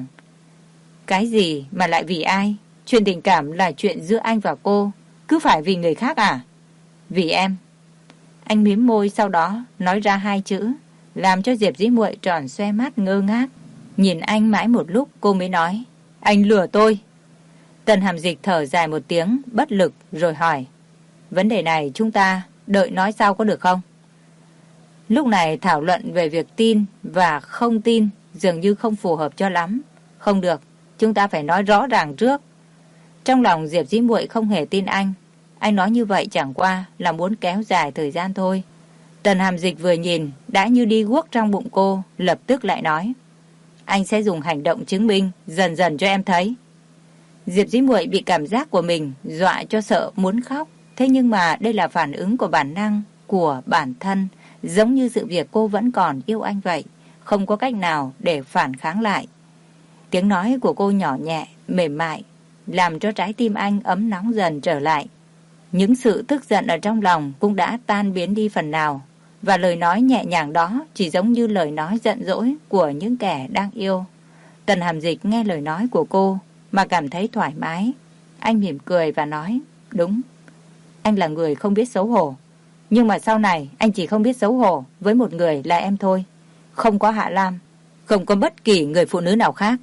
Cái gì mà lại vì ai? Chuyện tình cảm là chuyện giữa anh và cô, cứ phải vì người khác à? Vì em. Anh mím môi, sau đó nói ra hai chữ, làm cho Diệp Dĩ Muội tròn xoe mắt ngơ ngác. Nhìn anh mãi một lúc cô mới nói. Anh lừa tôi. Tần Hàm Dịch thở dài một tiếng, bất lực rồi hỏi. Vấn đề này chúng ta đợi nói sau có được không? Lúc này thảo luận về việc tin và không tin dường như không phù hợp cho lắm. Không được, chúng ta phải nói rõ ràng trước. Trong lòng Diệp Dĩ Muội không hề tin anh. Anh nói như vậy chẳng qua là muốn kéo dài thời gian thôi. Tần Hàm Dịch vừa nhìn đã như đi guốc trong bụng cô, lập tức lại nói. Anh sẽ dùng hành động chứng minh dần dần cho em thấy. Diệp Dĩ Muội bị cảm giác của mình dọa cho sợ muốn khóc. Thế nhưng mà đây là phản ứng của bản năng của bản thân, giống như sự việc cô vẫn còn yêu anh vậy, không có cách nào để phản kháng lại. Tiếng nói của cô nhỏ nhẹ, mềm mại, làm cho trái tim anh ấm nóng dần trở lại. Những sự tức giận ở trong lòng cũng đã tan biến đi phần nào, và lời nói nhẹ nhàng đó chỉ giống như lời nói giận dỗi của những kẻ đang yêu. Tần Hàm Dịch nghe lời nói của cô mà cảm thấy thoải mái. Anh mỉm cười và nói, đúng, anh là người không biết xấu hổ. Nhưng mà sau này anh chỉ không biết xấu hổ với một người là em thôi. Không có Hạ Lam, không có bất kỳ người phụ nữ nào khác.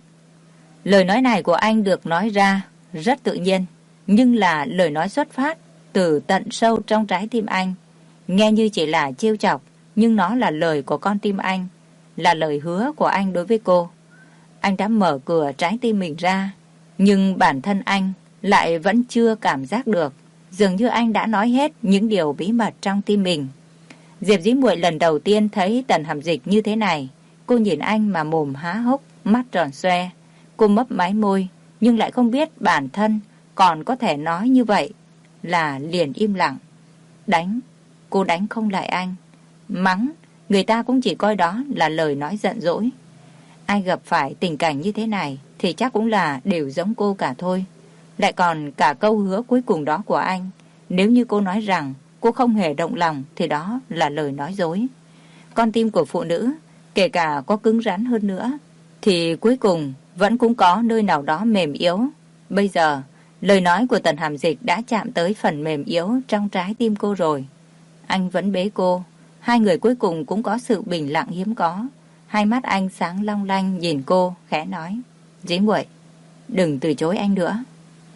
Lời nói này của anh được nói ra rất tự nhiên, nhưng là lời nói xuất phát từ tận sâu trong trái tim anh. Nghe như chỉ là trêu chọc, nhưng nó là lời của con tim anh, là lời hứa của anh đối với cô. Anh đã mở cửa trái tim mình ra, nhưng bản thân anh lại vẫn chưa cảm giác được. Dường như anh đã nói hết những điều bí mật trong tim mình. Diệp Dĩ Muội lần đầu tiên thấy Tần Hàm Dịch như thế này. Cô nhìn anh mà mồm há hốc, mắt tròn xoe. Cô mấp máy môi, nhưng lại không biết bản thân còn có thể nói như vậy, là liền im lặng. Đánh, cô đánh không lại anh. Mắng, người ta cũng chỉ coi đó là lời nói giận dỗi. Ai gặp phải tình cảnh như thế này thì chắc cũng là đều giống cô cả thôi. Lại còn cả câu hứa cuối cùng đó của anh. Nếu như cô nói rằng cô không hề động lòng thì đó là lời nói dối. Con tim của phụ nữ, kể cả có cứng rắn hơn nữa, thì cuối cùng vẫn cũng có nơi nào đó mềm yếu. Bây giờ, lời nói của Tần Hàm Dịch đã chạm tới phần mềm yếu trong trái tim cô rồi. Anh vẫn bế cô. Hai người cuối cùng cũng có sự bình lặng hiếm có. Hai mắt anh sáng long lanh nhìn cô, khẽ nói. Dĩ Muội, đừng từ chối anh nữa.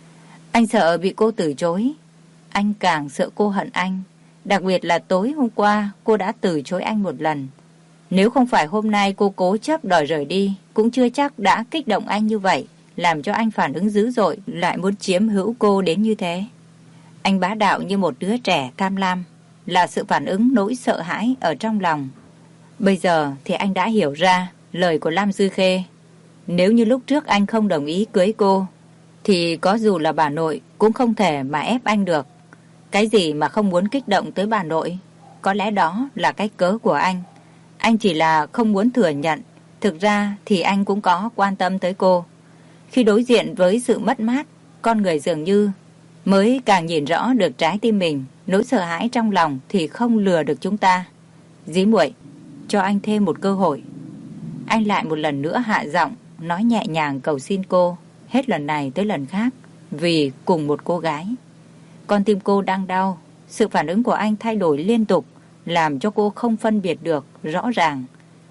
Anh sợ bị cô từ chối. Anh càng sợ cô hận anh. Đặc biệt là tối hôm qua cô đã từ chối anh một lần. Nếu không phải hôm nay cô cố chấp đòi rời đi, cũng chưa chắc đã kích động anh như vậy, làm cho anh phản ứng dữ dội, lại muốn chiếm hữu cô đến như thế. Anh bá đạo như một đứa trẻ tham lam, là sự phản ứng nỗi sợ hãi ở trong lòng. Bây giờ thì anh đã hiểu ra lời của Lam Dư Khê. Nếu như lúc trước anh không đồng ý cưới cô, thì có dù là bà nội cũng không thể mà ép anh được. Cái gì mà không muốn kích động tới bà nội? Có lẽ đó là cái cớ của anh. Anh chỉ là không muốn thừa nhận. Thực ra thì anh cũng có quan tâm tới cô. Khi đối diện với sự mất mát, con người dường như mới càng nhìn rõ được trái tim mình. Nỗi sợ hãi trong lòng thì không lừa được chúng ta. Dĩ Muội, cho anh thêm một cơ hội. Anh lại một lần nữa hạ giọng, nói nhẹ nhàng cầu xin cô, hết lần này tới lần khác, vì cùng một cô gái. Con tim cô đang đau. Sự phản ứng của anh thay đổi liên tục, làm cho cô không phân biệt được rõ ràng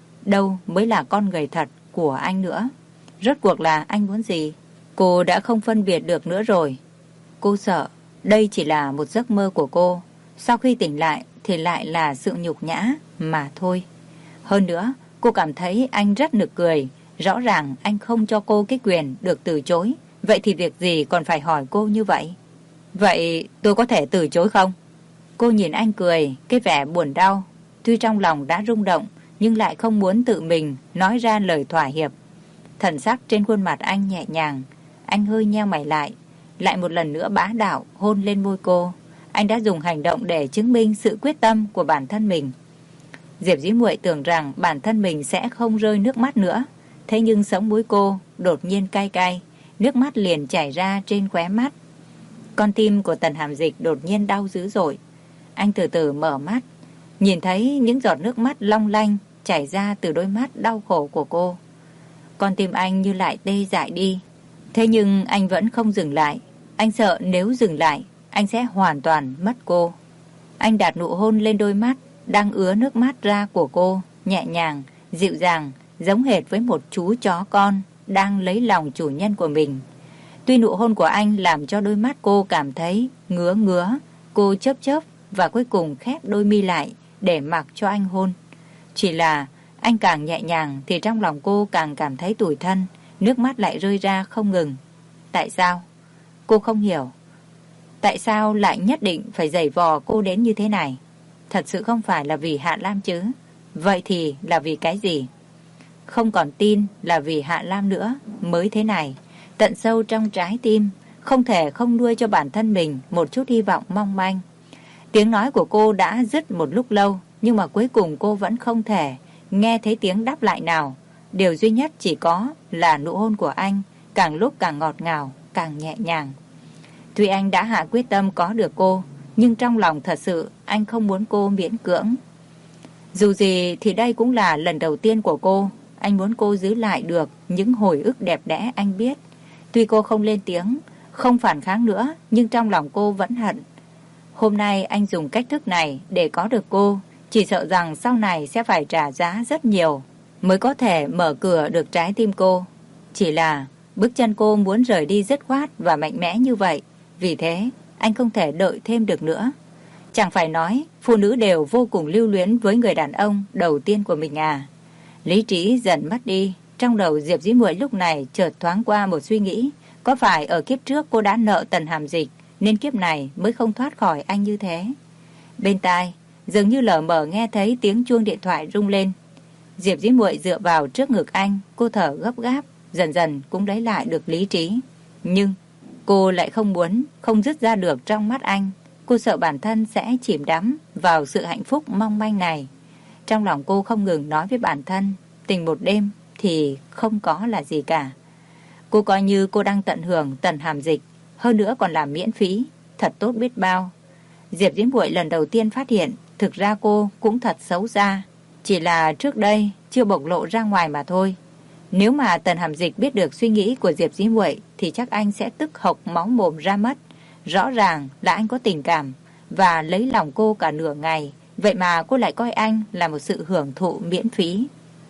đâu mới là con người thật của anh nữa. Rốt cuộc là anh muốn gì? Cô đã không phân biệt được nữa rồi. Cô sợ đây chỉ là một giấc mơ của cô. Sau khi tỉnh lại thì lại là sự nhục nhã mà thôi. Hơn nữa, cô cảm thấy anh rất nực cười. Rõ ràng anh không cho cô cái quyền được từ chối. Vậy thì việc gì còn phải hỏi cô như vậy? Vậy tôi có thể từ chối không? Cô nhìn anh cười, cái vẻ buồn đau. Tuy trong lòng đã rung động, nhưng lại không muốn tự mình nói ra lời thỏa hiệp. Thần sắc trên khuôn mặt anh nhẹ nhàng. Anh hơi nheo mày lại. lại một lần nữa bá đạo hôn lên môi cô. Anh đã dùng hành động để chứng minh sự quyết tâm của bản thân mình. Diệp Dĩ Muội tưởng rằng bản thân mình sẽ không rơi nước mắt nữa. Thế nhưng sống mũi cô đột nhiên cay cay, nước mắt liền chảy ra trên khóe mắt. Con tim của Tần Hàm Dịch đột nhiên đau dữ dội. Anh từ từ mở mắt, nhìn thấy những giọt nước mắt long lanh chảy ra từ đôi mắt đau khổ của cô. Con tim anh như lại tê dại đi. Thế nhưng anh vẫn không dừng lại. Anh sợ nếu dừng lại, anh sẽ hoàn toàn mất cô. Anh đặt nụ hôn lên đôi mắt đang ứa nước mắt ra của cô, nhẹ nhàng, dịu dàng, giống hệt với một chú chó con đang lấy lòng chủ nhân của mình. Tuy nụ hôn của anh làm cho đôi mắt cô cảm thấy ngứa ngứa, cô chớp chớp và cuối cùng khép đôi mi lại để mặc cho anh hôn. Chỉ là anh càng nhẹ nhàng thì trong lòng cô càng cảm thấy tủi thân, nước mắt lại rơi ra không ngừng. Tại sao? Cô không hiểu. Tại sao lại nhất định phải giày vò cô đến như thế này? Thật sự không phải là vì Hạ Lam chứ? Vậy thì là vì cái gì? Không còn tin là vì Hạ Lam nữa mới thế này. Tận sâu trong trái tim, không thể không nuôi cho bản thân mình một chút hy vọng mong manh. Tiếng nói của cô đã dứt một lúc lâu, nhưng mà cuối cùng cô vẫn không thể nghe thấy tiếng đáp lại nào. Điều duy nhất chỉ có là nụ hôn của anh, càng lúc càng ngọt ngào, càng nhẹ nhàng. Tuy anh đã hạ quyết tâm có được cô, nhưng trong lòng thật sự anh không muốn cô miễn cưỡng. Dù gì thì đây cũng là lần đầu tiên của cô. Anh muốn cô giữ lại được những hồi ức đẹp đẽ anh biết. Tuy cô không lên tiếng, không phản kháng nữa, nhưng trong lòng cô vẫn hận. Hôm nay anh dùng cách thức này để có được cô, chỉ sợ rằng sau này sẽ phải trả giá rất nhiều mới có thể mở cửa được trái tim cô. Chỉ là bước chân cô muốn rời đi dứt khoát và mạnh mẽ như vậy. Vì thế anh không thể đợi thêm được nữa. Chẳng phải nói phụ nữ đều vô cùng lưu luyến với người đàn ông đầu tiên của mình à? Lý trí dần mất đi. Trong đầu Diệp Dĩ Muội lúc này chợt thoáng qua một suy nghĩ. Có phải ở kiếp trước cô đã nợ Tần Hàm Dịch nên kiếp này mới không thoát khỏi anh như thế? Bên tai dường như lờ mờ nghe thấy tiếng chuông điện thoại rung lên. Diệp Dĩ Muội dựa vào trước ngực anh, cô thở gấp gáp, dần dần cũng lấy lại được lý trí. Nhưng cô lại không muốn không dứt ra được trong mắt anh. Cô sợ bản thân sẽ chìm đắm vào sự hạnh phúc mong manh này. Trong lòng cô không ngừng nói với bản thân, tình một đêm thì không có là gì cả. Cô coi như cô đang tận hưởng Tần Hàm Dịch, hơn nữa còn làm miễn phí, thật tốt biết bao. Diệp Diễm Muội lần đầu tiên phát hiện, thực ra cô cũng thật xấu xa, chỉ là trước đây chưa bộc lộ ra ngoài mà thôi. Nếu mà Tần Hàm Dịch biết được suy nghĩ của Diệp Diễm Muội thì chắc anh sẽ tức hộc máu mồm ra mất. Rõ ràng là anh có tình cảm và lấy lòng cô cả nửa ngày, vậy mà cô lại coi anh là một sự hưởng thụ miễn phí.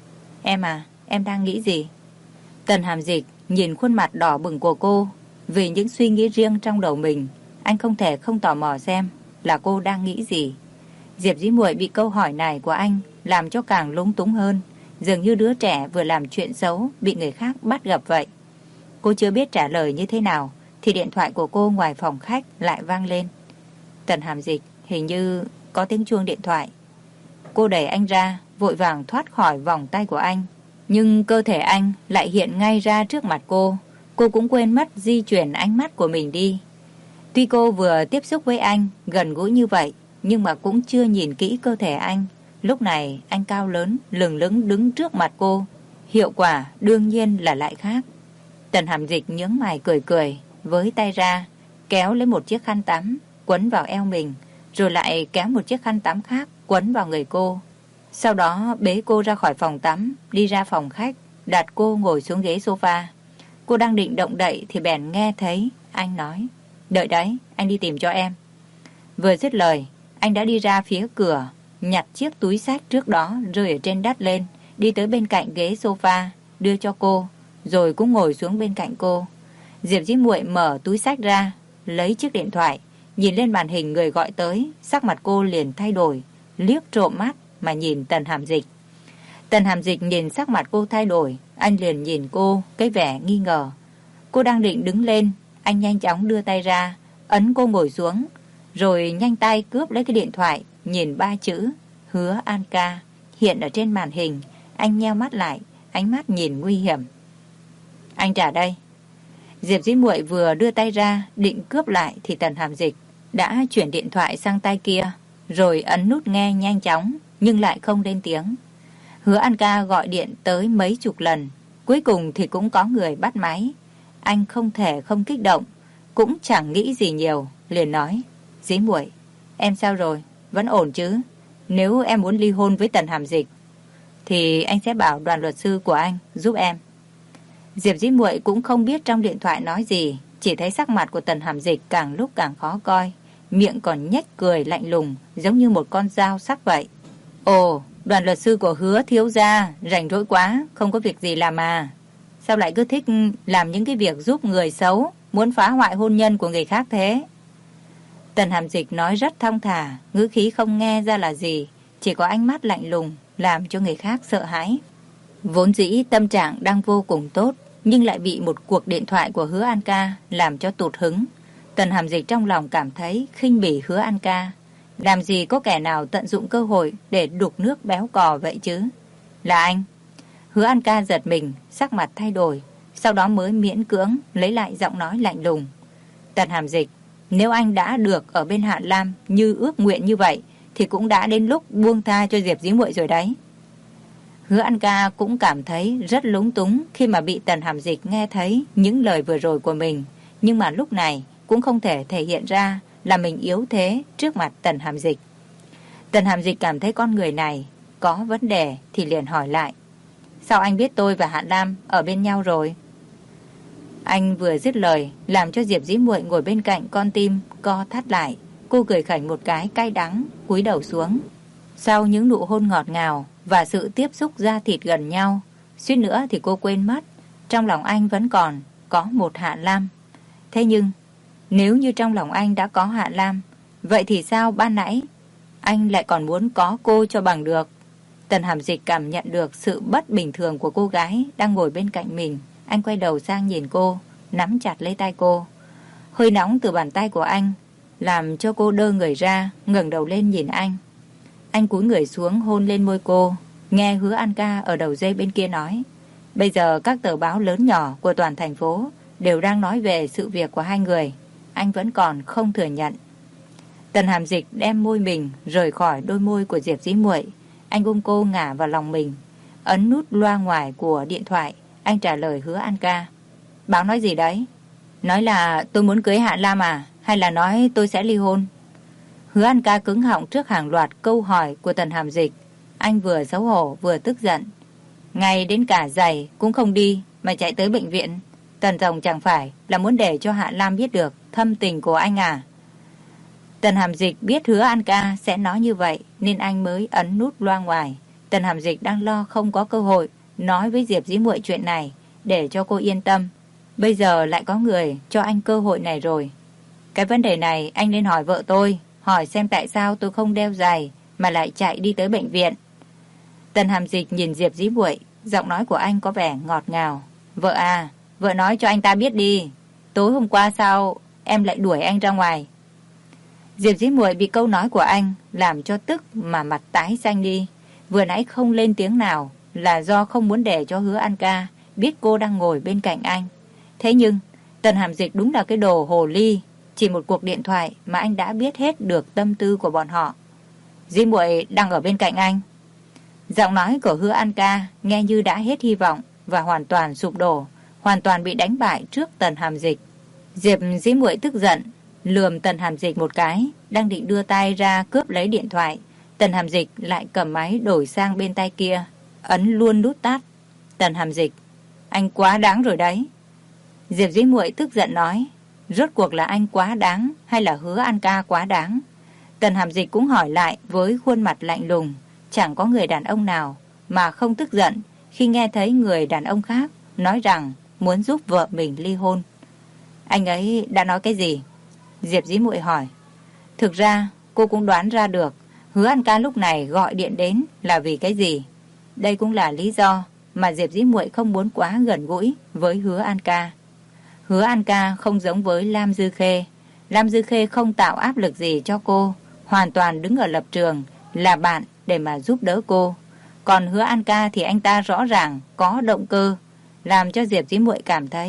Em à, em đang nghĩ gì? Tần Hàm Dịch nhìn khuôn mặt đỏ bừng của cô. Vì những suy nghĩ riêng trong đầu mình, anh không thể không tò mò xem là cô đang nghĩ gì. Diệp Dĩ Muội bị câu hỏi này của anh làm cho càng lúng túng hơn, dường như đứa trẻ vừa làm chuyện xấu bị người khác bắt gặp vậy. Cô chưa biết trả lời như thế nào thì điện thoại của cô ngoài phòng khách lại vang lên. Tần Hàm Dịch, hình như có tiếng chuông điện thoại. Cô đẩy anh ra, vội vàng thoát khỏi vòng tay của anh, nhưng cơ thể anh lại hiện ngay ra trước mặt cô. Cô cũng quên mất di chuyển ánh mắt của mình đi. Tuy cô vừa tiếp xúc với anh gần gũi như vậy, nhưng mà cũng chưa nhìn kỹ cơ thể anh. Lúc này anh cao lớn, lừng lững đứng trước mặt cô. Hiệu quả đương nhiên là lại khác. Tần Hàm Dịch nhướng mày cười cười, với tay ra, kéo lấy một chiếc khăn tắm, quấn vào eo mình, rồi lại kéo một chiếc khăn tắm khác, quấn vào người cô. Sau đó bế cô ra khỏi phòng tắm, đi ra phòng khách, đặt cô ngồi xuống ghế sofa. Cô đang định động đậy thì bèn nghe thấy anh nói, đợi đấy, anh đi tìm cho em. Vừa dứt lời, anh đã đi ra phía cửa, nhặt chiếc túi xách trước đó rơi ở trên đất lên, đi tới bên cạnh ghế sofa, đưa cho cô, rồi cũng ngồi xuống bên cạnh cô. Diệp Dĩ Muội mở túi xách ra, lấy chiếc điện thoại, nhìn lên màn hình người gọi tới, sắc mặt cô liền thay đổi, liếc trộm mắt mà nhìn Tần Hàm Dịch. Tần Hàm Dịch nhìn sắc mặt cô thay đổi, anh liền nhìn cô cái vẻ nghi ngờ. Cô đang định đứng lên, anh nhanh chóng đưa tay ra, ấn cô ngồi xuống, rồi nhanh tay cướp lấy cái điện thoại, nhìn 3 chữ Hứa An Ca hiện ở trên màn hình. Anh nheo mắt lại, ánh mắt nhìn nguy hiểm. Anh trả đây. Diệp Dĩ Muội vừa đưa tay ra định cướp lại thì Tần Hàm Dịch đã chuyển điện thoại sang tay kia, rồi ấn nút nghe nhanh chóng nhưng lại không lên tiếng. Hứa An Ca gọi điện tới mấy chục lần, cuối cùng thì cũng có người bắt máy. Anh không thể không kích động, cũng chẳng nghĩ gì nhiều, liền nói: Dĩ Muội, em sao rồi, vẫn ổn chứ? Nếu em muốn ly hôn với Tần Hàm Dịch thì anh sẽ bảo đoàn luật sư của anh giúp em. Diệp Dĩ Muội cũng không biết trong điện thoại nói gì, chỉ thấy sắc mặt của Tần Hàm Dịch càng lúc càng khó coi, miệng còn nhếch cười lạnh lùng giống như một con dao sắc vậy. Ồ, đoàn luật sư của Hứa thiếu gia rảnh rỗi quá, không có việc gì làm à? Sao lại cứ thích làm những cái việc giúp người xấu, muốn phá hoại hôn nhân của người khác thế? Tần Hàm Dịch nói rất thong thả, ngữ khí không nghe ra là gì, chỉ có ánh mắt lạnh lùng làm cho người khác sợ hãi. Vốn dĩ tâm trạng đang vô cùng tốt, nhưng lại bị một cuộc điện thoại của Hứa An Ca làm cho tụt hứng. Tần Hàm Dịch trong lòng cảm thấy khinh bỉ Hứa An Ca. Làm gì có kẻ nào tận dụng cơ hội để đục nước béo cò vậy chứ? Là anh. Hứa An Ca giật mình, sắc mặt thay đổi, sau đó mới miễn cưỡng lấy lại giọng nói lạnh lùng. Tần Hàm Dịch, nếu anh đã được ở bên Hạ Lam như ước nguyện như vậy thì cũng đã đến lúc buông tha cho Diệp Dĩ Muội rồi đấy. Hứa An Ca cũng cảm thấy rất lúng túng khi mà bị Tần Hàm Dịch nghe thấy những lời vừa rồi của mình, nhưng mà lúc này cũng không thể thể hiện ra là mình yếu thế trước mặt Tần Hàm Dịch. Tần Hàm Dịch cảm thấy con người này có vấn đề thì liền hỏi lại: Sao anh biết tôi và Hạ Lam ở bên nhau rồi? Anh vừa dứt lời làm cho Diệp Dĩ Muội ngồi bên cạnh con tim co thắt lại. Cô cười khẩy một cái cay đắng, cúi đầu xuống. Sau những nụ hôn ngọt ngào và sự tiếp xúc da thịt gần nhau, suýt nữa thì cô quên mất trong lòng anh vẫn còn có một Hạ Lam. Thế nhưng nếu như trong lòng anh đã có Hạ Lam, vậy thì sao ban nãy anh lại còn muốn có cô cho bằng được? Tần Hàm Dịch cảm nhận được sự bất bình thường của cô gái đang ngồi bên cạnh mình. Anh quay đầu sang nhìn cô, nắm chặt lấy tay cô. Hơi nóng từ bàn tay của anh làm cho cô đơ người ra, ngẩng đầu lên nhìn anh. Anh cúi người xuống hôn lên môi cô. Nghe Hứa An Ca ở đầu dây bên kia nói: Bây giờ các tờ báo lớn nhỏ của toàn thành phố đều đang nói về sự việc của hai người. Anh vẫn còn không thừa nhận. Tần Hàm Dịch đem môi mình rời khỏi đôi môi của Diệp Dĩ Muội. Anh ôm cô ngả vào lòng mình, ấn nút loa ngoài của điện thoại. Anh trả lời Hứa An Ca: Báo nói gì đấy? Nói là tôi muốn cưới Hạ Lam à? Hay là nói tôi sẽ ly hôn? Hứa An Ca cứng họng trước hàng loạt câu hỏi của Tần Hàm Dịch. Anh vừa xấu hổ vừa tức giận. Ngay đến cả giày cũng không đi mà chạy tới bệnh viện. Tần Rồng chẳng phải là muốn để cho Hạ Lam biết được thâm tình của anh à? Tần Hàm Dịch biết Hứa An Ca sẽ nói như vậy nên anh mới ấn nút loa ngoài. Tần Hàm Dịch đang lo không có cơ hội nói với Diệp Dĩ Muội chuyện này để cho cô yên tâm. Bây giờ lại có người cho anh cơ hội này rồi. Cái vấn đề này anh nên hỏi vợ tôi, hỏi xem tại sao tôi không đeo giày mà lại chạy đi tới bệnh viện. Tần Hàm Dịch nhìn Diệp Dĩ Muội, giọng nói của anh có vẻ ngọt ngào. Vợ à, vợ nói cho anh ta biết đi, tối hôm qua sao em lại đuổi anh ra ngoài? Diệp Dĩ Muội bị câu nói của anh làm cho tức mà mặt tái xanh đi. Vừa nãy không lên tiếng nào là do không muốn để cho Hứa An Ca biết cô đang ngồi bên cạnh anh. Thế nhưng Tần Hàm Dịch đúng là cái đồ hồ ly, chỉ một cuộc điện thoại mà anh đã biết hết được tâm tư của bọn họ. Dĩ Muội đang ở bên cạnh anh. Giọng nói của Hứa An Ca nghe như đã hết hy vọng và hoàn toàn sụp đổ, hoàn toàn bị đánh bại trước Tần Hàm Dịch. Diệp Dĩ Muội tức giận lườm Tần Hàm Dịch một cái, đang định đưa tay ra cướp lấy điện thoại. Tần Hàm Dịch lại cầm máy đổi sang bên tay kia, ấn luôn nút tắt. Tần Hàm Dịch, anh quá đáng rồi đấy. Diệp Dĩ Muội tức giận nói: Rốt cuộc là anh quá đáng hay là Hứa An Ca quá đáng? Tần Hàm Dịch cũng hỏi lại với khuôn mặt lạnh lùng. Chẳng có người đàn ông nào mà không tức giận khi nghe thấy người đàn ông khác nói rằng muốn giúp vợ mình ly hôn. Anh ấy đã nói cái gì? Diệp Dĩ Muội hỏi. Thực ra cô cũng đoán ra được Hứa An Ca lúc này gọi điện đến là vì cái gì. Đây cũng là lý do mà Diệp Dĩ Muội không muốn quá gần gũi với Hứa An Ca. Hứa An Ca không giống với Lam Dư Khê. Lam Dư Khê không tạo áp lực gì cho cô, hoàn toàn đứng ở lập trường là bạn để mà giúp đỡ cô. Còn Hứa An Ca thì anh ta rõ ràng có động cơ, làm cho Diệp Dĩ Muội cảm thấy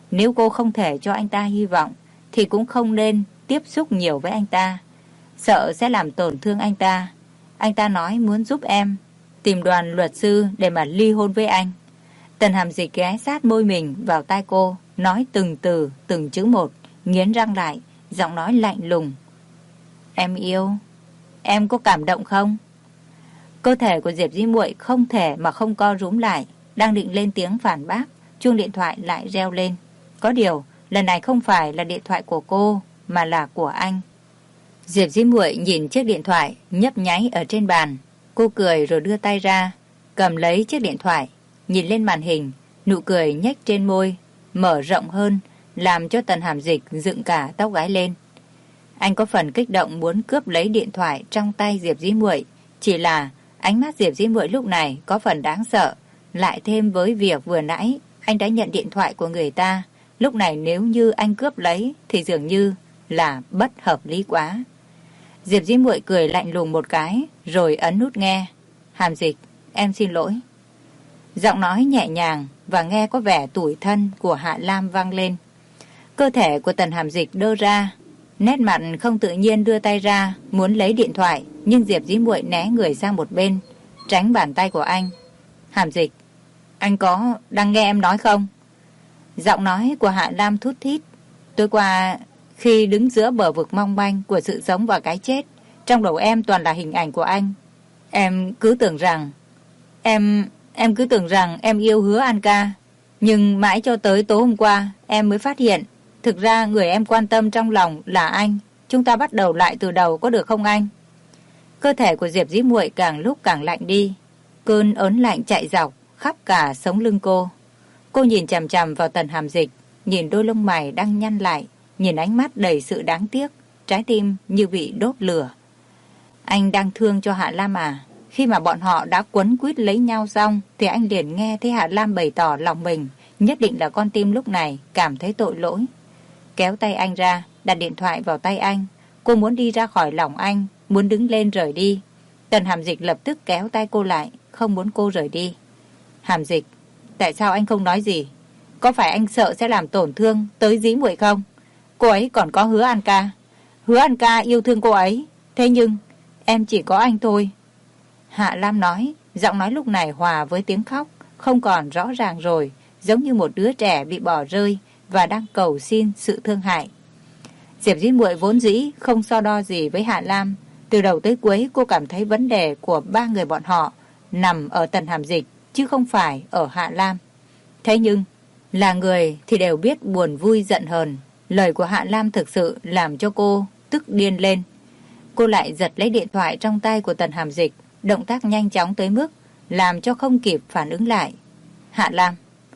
Nếu cô không thể cho anh ta hy vọng thì cũng không nên tiếp xúc nhiều với anh ta, sợ sẽ làm tổn thương anh ta. Anh ta nói muốn giúp em tìm đoàn luật sư để mà ly hôn với anh. Tần Hàm Dịch ghé sát môi mình vào tai cô, nói từng từ, từng chữ một, nghiến răng lại, giọng nói lạnh lùng. Em yêu, em có cảm động không? Cơ thể của Diệp Dĩ Muội không thể mà không co rúm lại, đang định lên tiếng phản bác, chuông điện thoại lại reo lên. Có điều, lần này không phải là điện thoại của cô, mà là của anh. Diệp Dĩ Muội nhìn chiếc điện thoại nhấp nháy ở trên bàn. Cô cười rồi đưa tay ra, cầm lấy chiếc điện thoại, nhìn lên màn hình, nụ cười nhếch trên môi, mở rộng hơn, làm cho Tần Hàm Dịch dựng cả tóc gáy lên. Anh có phần kích động muốn cướp lấy điện thoại trong tay Diệp Dĩ Muội, chỉ là ánh mắt Diệp Dĩ Muội lúc này có phần đáng sợ, lại thêm với việc vừa nãy anh đã nhận điện thoại của người ta, lúc này nếu như anh cướp lấy thì dường như là bất hợp lý quá. Diệp Dĩ Muội cười lạnh lùng một cái, rồi ấn nút nghe. Hàm Dịch, em xin lỗi. Giọng nói nhẹ nhàng và nghe có vẻ tủi thân của Hạ Lam vang lên. Cơ thể của Tần Hàm Dịch đơ ra, nét mặt không tự nhiên đưa tay ra, muốn lấy điện thoại, nhưng Diệp Dĩ Muội né người sang một bên, tránh bàn tay của anh. Hàm Dịch, anh có đang nghe em nói không? Giọng nói của Hạ Lam thút thít. Tối qua, khi đứng giữa bờ vực mong manh của sự sống và cái chết, trong đầu em toàn là hình ảnh của anh. Em cứ tưởng rằng em yêu Hứa An Ca, nhưng mãi cho tới tối hôm qua em mới phát hiện thực ra người em quan tâm trong lòng là anh. Chúng ta bắt đầu lại từ đầu có được không anh? Cơ thể của Diệp Dĩ Muội càng lúc càng lạnh đi, cơn ớn lạnh chạy dọc khắp cả sống lưng cô. Cô nhìn chằm chằm vào Tần Hàm Dịch, nhìn đôi lông mày đang nhăn lại, nhìn ánh mắt đầy sự đáng tiếc, trái tim như bị đốt lửa. Anh đang thương cho Hạ Lam à? Khi mà bọn họ đã quấn quýt lấy nhau xong thì anh liền nghe thấy Hạ Lam bày tỏ lòng mình, nhất định là con tim lúc này cảm thấy tội lỗi. Kéo tay anh ra, đặt điện thoại vào tay anh. Cô muốn đi ra khỏi lòng anh, muốn đứng lên rời đi. Tần Hàm Dịch lập tức kéo tay cô lại, không muốn cô rời đi. Hàm Dịch, tại sao anh không nói gì? Có phải anh sợ sẽ làm tổn thương tới Dĩ Muội không? Cô ấy còn có Hứa An Ca. Hứa An Ca yêu thương cô ấy, thế nhưng em chỉ có anh thôi. Hạ Lam nói, giọng nói lúc này hòa với tiếng khóc, không còn rõ ràng rồi, giống như một đứa trẻ bị bỏ rơi và đang cầu xin sự thương hại. Diệp Dĩ Muội vốn dĩ không so đo gì với Hạ Lam. Từ đầu tới cuối cô cảm thấy vấn đề của ba người bọn họ nằm ở Tần Hàm Dịch, chứ không phải ở Hạ Lam. Thế nhưng, là người thì đều biết buồn vui giận hờn. Lời của Hạ Lam thực sự làm cho cô tức điên lên. Cô lại giật lấy điện thoại trong tay của Tần Hàm Dịch, động tác nhanh chóng tới mức làm cho không kịp phản ứng lại. Hạ Lam,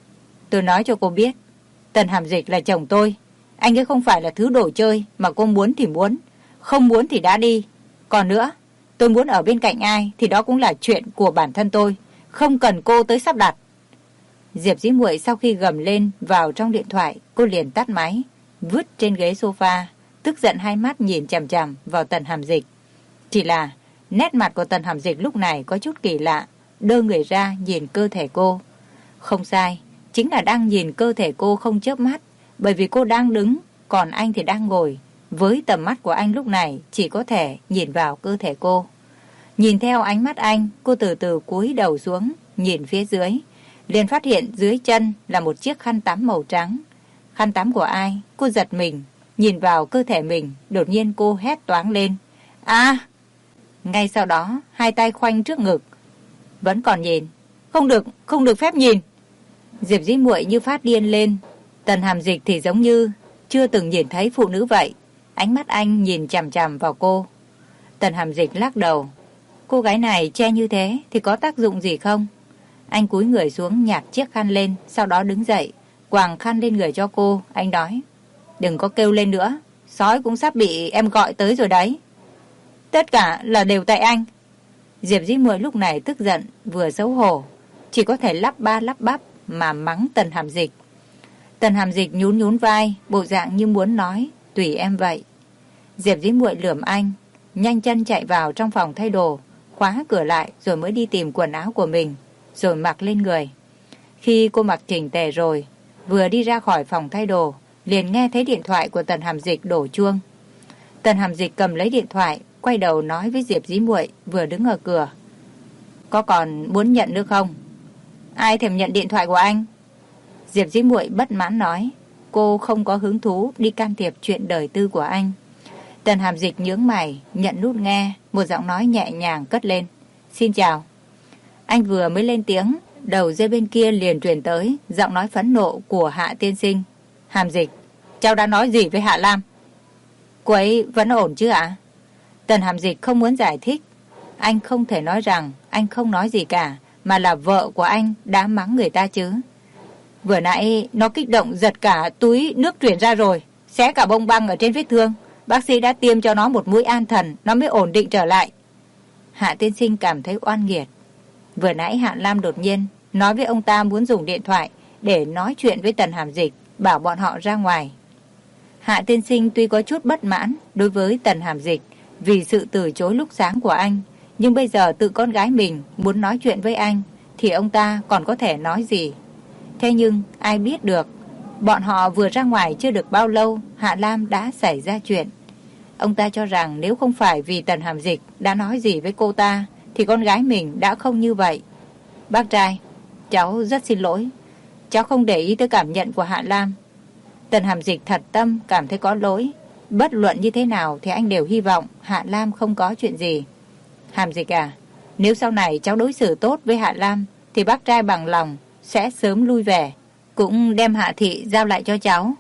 tôi nói cho cô biết, Tần Hàm Dịch là chồng tôi. Anh ấy không phải là thứ đồ chơi mà cô muốn thì muốn, không muốn thì đã đi. Còn nữa, tôi muốn ở bên cạnh ai thì đó cũng là chuyện của bản thân tôi, không cần cô tới sắp đặt. Diệp Dĩ Muội sau khi gầm lên vào trong điện thoại, cô liền tắt máy, vứt trên ghế sofa, tức giận hai mắt nhìn chằm chằm vào Tần Hàm Dịch. Chỉ là nét mặt của Tần Hàm Dịch lúc này có chút kỳ lạ, đơ người ra nhìn cơ thể cô. Không sai, chính là đang nhìn cơ thể cô không chớp mắt, bởi vì cô đang đứng, còn anh thì đang ngồi. Với tầm mắt của anh lúc này chỉ có thể nhìn vào cơ thể cô. Nhìn theo ánh mắt anh, cô từ từ cúi đầu xuống, nhìn phía dưới, liền phát hiện dưới chân là một chiếc khăn tắm màu trắng. Khăn tắm của ai? Cô giật mình, nhìn vào cơ thể mình, đột nhiên cô hét toáng lên. À! Ngay sau đó, hai tay khoanh trước ngực. Vẫn còn nhìn. Không được phép nhìn. Diệp Dĩ Muội như phát điên lên. Tần Hàm Dịch thì giống như chưa từng nhìn thấy phụ nữ vậy. Ánh mắt anh nhìn chằm chằm vào cô. Tần Hàm Dịch lắc đầu. Cô gái này che như thế thì có tác dụng gì không? Anh cúi người xuống nhặt chiếc khăn lên, sau đó đứng dậy, quàng khăn lên người cho cô. Anh nói, đừng có kêu lên nữa, sói cũng sắp bị em gọi tới rồi đấy. Tất cả là đều tại anh. Diệp Dĩ Muội lúc này tức giận, vừa xấu hổ, chỉ có thể lắp ba lắp bắp mà mắng Tần Hàm Dịch. Tần Hàm Dịch nhún nhún vai, bộ dạng như muốn nói, tùy em vậy. Diệp Dĩ Muội lườm anh, nhanh chân chạy vào trong phòng thay đồ, khóa cửa lại rồi mới đi tìm quần áo của mình, rồi mặc lên người. Khi cô mặc chỉnh tề rồi, vừa đi ra khỏi phòng thay đồ, liền nghe thấy điện thoại của Tần Hàm Dịch đổ chuông. Tần Hàm Dịch cầm lấy điện thoại, quay đầu nói với Diệp Dĩ Muội vừa đứng ở cửa. Có còn muốn nhận nữa không? Ai thèm nhận điện thoại của anh? Diệp Dĩ Muội bất mãn nói. Cô không có hứng thú đi can thiệp chuyện đời tư của anh. Tần Hàm Dịch nhướng mày, nhận nút nghe, một giọng nói nhẹ nhàng cất lên. Xin chào. Anh vừa mới lên tiếng, đầu dây bên kia liền truyền tới giọng nói phẫn nộ của Hạ tiên sinh. Hàm Dịch, cháu đã nói gì với Hạ Lam? Cô ấy vẫn ổn chứ ạ? Tần Hàm Dịch không muốn giải thích. Anh không thể nói rằng anh không nói gì cả, mà là vợ của anh đã mắng người ta chứ. Vừa nãy nó kích động giật cả túi nước truyền ra rồi, xé cả bông băng ở trên vết thương. Bác sĩ đã tiêm cho nó một mũi an thần, nó mới ổn định trở lại. Hạ tiên sinh cảm thấy oan nghiệt. Vừa nãy Hạ Lam đột nhiên nói với ông ta muốn dùng điện thoại để nói chuyện với Tần Hàm Dịch, bảo bọn họ ra ngoài. Hạ tiên sinh tuy có chút bất mãn đối với Tần Hàm Dịch vì sự từ chối lúc sáng của anh, nhưng bây giờ tự con gái mình muốn nói chuyện với anh thì ông ta còn có thể nói gì. Thế nhưng ai biết được, bọn họ vừa ra ngoài chưa được bao lâu, Hạ Lam đã xảy ra chuyện. Ông ta cho rằng nếu không phải vì Tần Hàm Dịch đã nói gì với cô ta thì con gái mình đã không như vậy. Bác trai, cháu rất xin lỗi. Cháu không để ý tới cảm nhận của Hạ Lam. Tần Hàm Dịch thật tâm cảm thấy có lỗi. Bất luận như thế nào thì anh đều hy vọng Hạ Lam không có chuyện gì. Hàm Dịch à, nếu sau này cháu đối xử tốt với Hạ Lam thì bác trai bằng lòng sẽ sớm lui về, cũng đem Hạ thị giao lại cho cháu.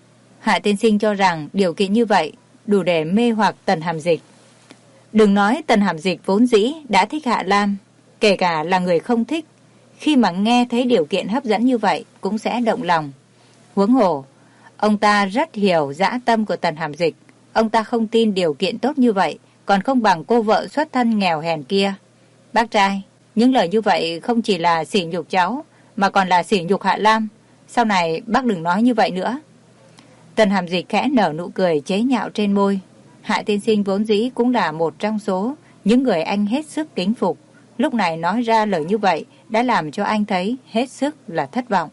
Hạ tiên sinh cho rằng điều kiện như vậy đủ để mê hoặc Tần Hàm Dịch. Đừng nói Tần Hàm Dịch vốn dĩ đã thích Hạ Lam, kể cả là người không thích, khi mà nghe thấy điều kiện hấp dẫn như vậy cũng sẽ động lòng. Huống hồ, ông ta rất hiểu dã tâm của Tần Hàm Dịch. Ông ta không tin điều kiện tốt như vậy còn không bằng cô vợ xuất thân nghèo hèn kia. Bác trai, những lời như vậy không chỉ là sỉ nhục cháu, mà còn là sỉ nhục Hạ Lam. Sau này bác đừng nói như vậy nữa. Tần Hàm Dịch khẽ nở nụ cười chế nhạo trên môi. Hạ tiên sinh vốn dĩ cũng là một trong số những người anh hết sức kính phục. Lúc này nói ra lời như vậy đã làm cho anh thấy hết sức là thất vọng.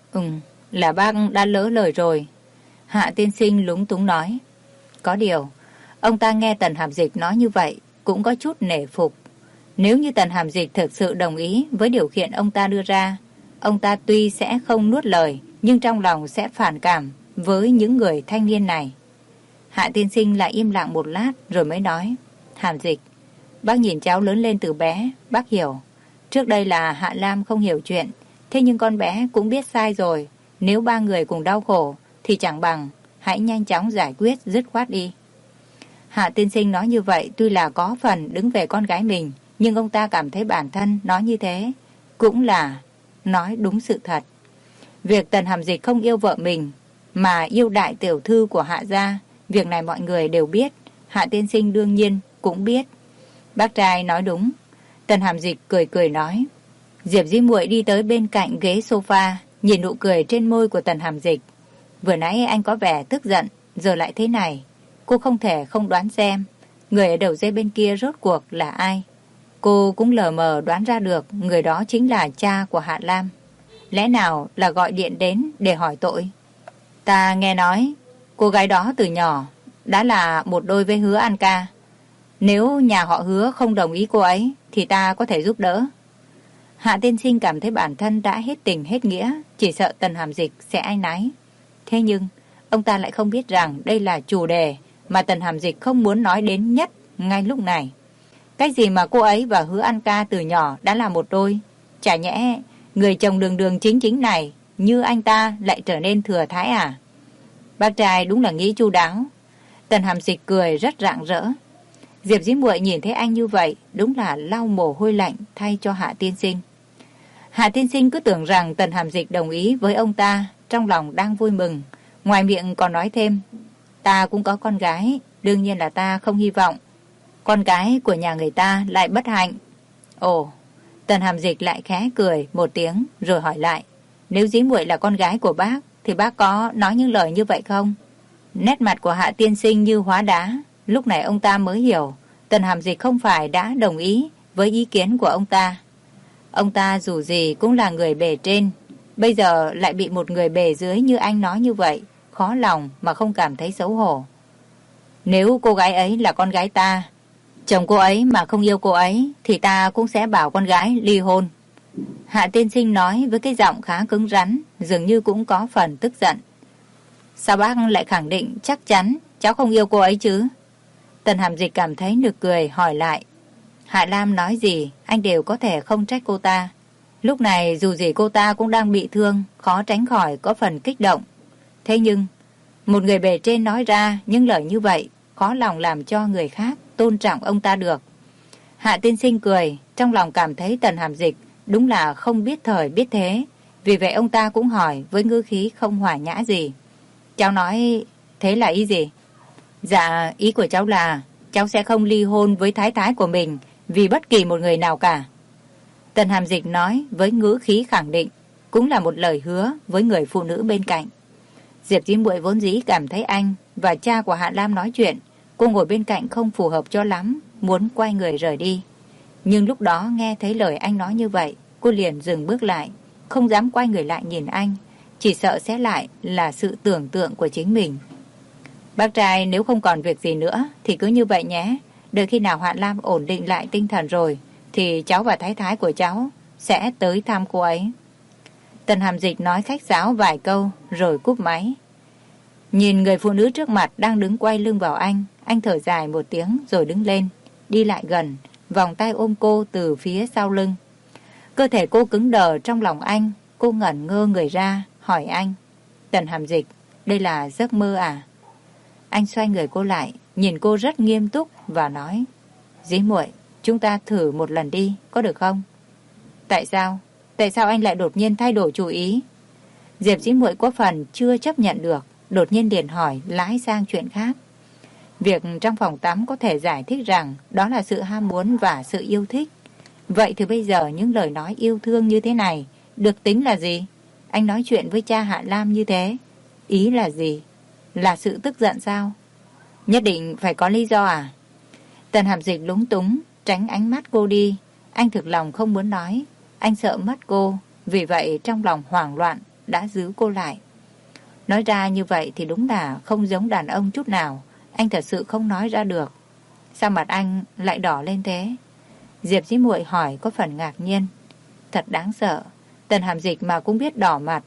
Là bác đã lỡ lời rồi. Hạ tiên sinh lúng túng nói. Có điều, ông ta nghe Tần Hàm Dịch nói như vậy cũng có chút nể phục. Nếu như Tần Hàm Dịch thực sự đồng ý với điều kiện ông ta đưa ra, ông ta tuy sẽ không nuốt lời, nhưng trong lòng sẽ phản cảm với những người thanh niên này. Hạ tiên sinh lại im lặng một lát rồi mới nói. Hàm Dịch, bác nhìn cháu lớn lên từ bé, bác hiểu. Trước đây là Hạ Lam không hiểu chuyện, thế nhưng con bé cũng biết sai rồi. Nếu ba người cùng đau khổ thì chẳng bằng hãy nhanh chóng giải quyết dứt khoát đi. Hạ tiên sinh nói như vậy tuy là có phần đứng về con gái mình, nhưng ông ta cảm thấy bản thân nói như thế cũng là nói đúng sự thật. Việc Tần Hàm Dịch không yêu vợ mình mà yêu đại tiểu thư của Hạ gia, việc này mọi người đều biết. Hạ tiên sinh đương nhiên cũng biết. Bác trai nói đúng. Tần Hàm Dịch cười cười nói. Diệp Dĩ Muội đi tới bên cạnh ghế sofa, nhìn nụ cười trên môi của Tần Hàm Dịch. Vừa nãy anh có vẻ tức giận, giờ lại thế này. Cô không thể không đoán xem người ở đầu dây bên kia rốt cuộc là ai. Cô cũng lờ mờ đoán ra được người đó chính là cha của Hạ Lam. Lẽ nào là gọi điện đến để hỏi tội? Ta nghe nói cô gái đó từ nhỏ đã là một đôi với Hứa An Ca. Nếu nhà họ Hứa không đồng ý cô ấy thì ta có thể giúp đỡ. Hạ tiên sinh cảm thấy bản thân đã hết tình hết nghĩa, chỉ sợ Tần Hàm Dịch sẽ áy náy. Thế nhưng ông ta lại không biết rằng đây là chủ đề mà Tần Hàm Dịch không muốn nói đến nhất ngay lúc này. Cái gì mà cô ấy và Hứa An Ca từ nhỏ đã là một đôi? Chả nhẽ người chồng đường đường chính chính này như anh ta lại trở nên thừa thái à? Bác trai đúng là nghĩ chu đáo. Tần Hàm Dịch cười rất rạng rỡ. Diệp Dĩ Muội nhìn thấy anh như vậy đúng là lau mồ hôi lạnh thay cho Hạ tiên sinh. Hạ tiên sinh cứ tưởng rằng Tần Hàm Dịch đồng ý với ông ta, trong lòng đang vui mừng, ngoài miệng còn nói thêm. Ta cũng có con gái, đương nhiên là ta không hy vọng con gái của nhà người ta lại bất hạnh. Ồ, Tần Hàm Dịch lại khẽ cười một tiếng rồi hỏi lại. Nếu Dĩ Muội là con gái của bác thì bác có nói những lời như vậy không? Nét mặt của Hạ tiên sinh như hóa đá. Lúc này ông ta mới hiểu Tần Hàm Dịch không phải đã đồng ý với ý kiến của ông ta. Ông ta dù gì cũng là người bề trên, Bây giờ lại bị một người bề dưới như anh nói như vậy, khó lòng mà không cảm thấy xấu hổ. Nếu cô gái ấy là con gái ta, chồng cô ấy mà không yêu cô ấy, thì ta cũng sẽ bảo con gái ly hôn. Hạ tiên sinh nói với cái giọng khá cứng rắn, dường như cũng có phần tức giận. Sao bác lại khẳng định chắc chắn cháu không yêu cô ấy chứ? Tần Hàm Dịch cảm thấy nực cười hỏi lại. Hạ Lam nói gì anh đều có thể không trách cô ta. Lúc này dù gì cô ta cũng đang bị thương, khó tránh khỏi có phần kích động. Thế nhưng một người bề trên nói ra những lời như vậy, khó lòng làm cho người khác tôn trọng ông ta được. Hạ tiên sinh cười, trong lòng cảm thấy Tần Hàm Dịch đúng là không biết thời biết thế. Vì vậy ông ta cũng hỏi với ngữ khí không hòa nhã gì. Cháu nói thế là ý gì? Dạ, ý của cháu là cháu sẽ không ly hôn với thái thái của mình vì bất kỳ một người nào cả. Tần Hàm Dịch nói với ngữ khí khẳng định, cũng là một lời hứa với người phụ nữ bên cạnh. Diệp Dĩ Muội vốn dĩ cảm thấy anh và cha của Hạ Lam nói chuyện, cô ngồi bên cạnh không phù hợp cho lắm, muốn quay người rời đi. Nhưng lúc đó nghe thấy lời anh nói như vậy, cô liền dừng bước lại, không dám quay người lại nhìn anh, chỉ sợ sẽ lại là sự tưởng tượng của chính mình. Bác trai nếu không còn việc gì nữa thì cứ như vậy nhé. Đợi khi nào Hạ Lam ổn định lại tinh thần rồi thì cháu và thái thái của cháu sẽ tới thăm cô ấy. Tần Hàm Dịch nói khách sáo vài câu rồi cúp máy. Nhìn người phụ nữ trước mặt đang đứng quay lưng vào anh thở dài một tiếng rồi đứng lên, đi lại gần, vòng tay ôm cô từ phía sau lưng. Cơ thể cô cứng đờ trong lòng anh, cô ngẩn ngơ người ra, hỏi anh. Tần Hàm Dịch, đây là giấc mơ à? Anh xoay người cô lại, nhìn cô rất nghiêm túc và nói. Dĩ Muội, chúng ta thử một lần đi, có được không? Tại sao? Tại sao anh lại đột nhiên thay đổi chủ ý? Diệp Dĩ Muội có phần chưa chấp nhận được, đột nhiên liền hỏi lái sang chuyện khác. Việc trong phòng tắm có thể giải thích rằng đó là sự ham muốn và sự yêu thích. Vậy thì bây giờ những lời nói yêu thương như thế này được tính là gì? Anh nói chuyện với cha Hạ Lam như thế, ý là gì? Là sự tức giận sao? Nhất định phải có lý do à? Tần Hàm Dịch lúng túng, tránh ánh mắt cô đi. Anh thực lòng không muốn nói. Anh sợ mất cô, vì vậy trong lòng hoảng loạn đã giữ cô lại. Nói ra như vậy thì đúng là không giống đàn ông chút nào. Anh thật sự không nói ra được. Sao mặt anh lại đỏ lên thế? Diệp Dĩ Muội hỏi có phần ngạc nhiên. Thật đáng sợ. Tần Hàm Dịch mà cũng biết đỏ mặt.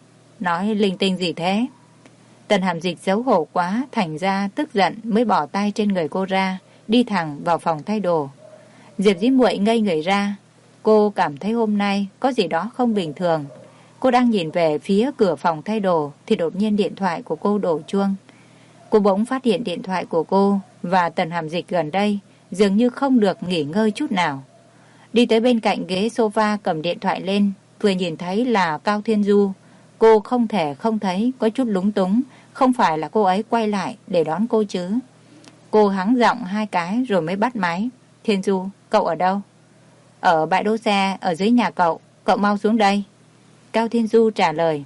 Nói linh tinh gì thế? Tần Hàm Dịch xấu hổ quá, thành ra tức giận mới bỏ tay trên người cô ra, đi thẳng vào phòng thay đồ. Diệp Dĩ Muội ngây người ra. Cô cảm thấy hôm nay có gì đó không bình thường. Cô đang nhìn về phía cửa phòng thay đồ thì đột nhiên điện thoại của cô đổ chuông. Cô bỗng phát hiện điện thoại của cô và Tần Hàm Dịch gần đây dường như không được nghỉ ngơi chút nào. Đi tới bên cạnh ghế sofa cầm điện thoại lên, vừa nhìn thấy là Cao Thiên Du. Cô không thể không thấy có chút lúng túng, không phải là cô ấy quay lại để đón cô chứ. Cô hắng giọng hai cái rồi mới bắt máy. Thiên Du, cậu ở đâu? Ở bãi đỗ xe, ở dưới nhà cậu, cậu mau xuống đây. Cao Thiên Du trả lời.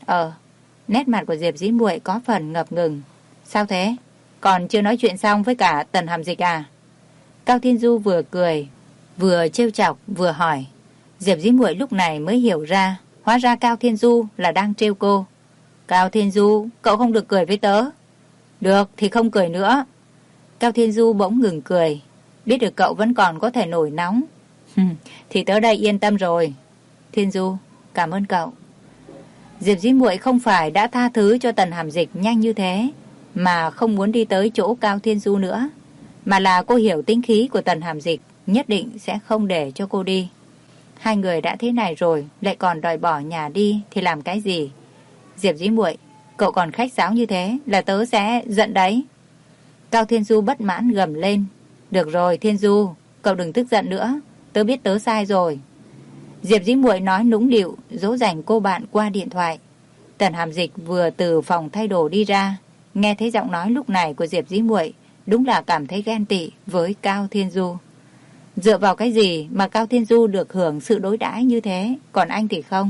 Nét mặt của Diệp Dĩ Muội có phần ngập ngừng. Sao thế? Còn chưa nói chuyện xong với cả Tần Hàm Dịch à? Cao Thiên Du vừa cười, vừa trêu chọc, vừa hỏi. Diệp Dĩ Muội lúc này mới hiểu ra, hóa ra Cao Thiên Du là đang trêu cô. Cao Thiên Du, cậu không được cười với tớ. Được thì không cười nữa. Cao Thiên Du bỗng ngừng cười. Biết được cậu vẫn còn có thể nổi nóng. Thì tớ đây yên tâm rồi. Thiên Du, cảm ơn cậu. Diệp Dĩ Muội không phải đã tha thứ cho Tần Hàm Dịch nhanh như thế, mà không muốn đi tới chỗ Cao Thiên Du nữa, mà là cô hiểu tính khí của Tần Hàm Dịch, nhất định sẽ không để cho cô đi. Hai người đã thế này rồi, lại còn đòi bỏ nhà đi thì làm cái gì? Diệp Dĩ Muội, cậu còn khách sáo như thế là tớ sẽ giận đấy. Cao Thiên Du bất mãn gầm lên. Được rồi Thiên Du, cậu đừng tức giận nữa, tớ biết tớ sai rồi. Diệp Dĩ Muội nói nũng nịu, dỗ dành cô bạn qua điện thoại. Tần Hàm Dịch vừa từ phòng thay đồ đi ra, nghe thấy giọng nói lúc này của Diệp Dĩ Muội, đúng là cảm thấy ghen tị với Cao Thiên Du. Dựa vào cái gì mà Cao Thiên Du được hưởng sự đối đãi như thế, còn anh thì không?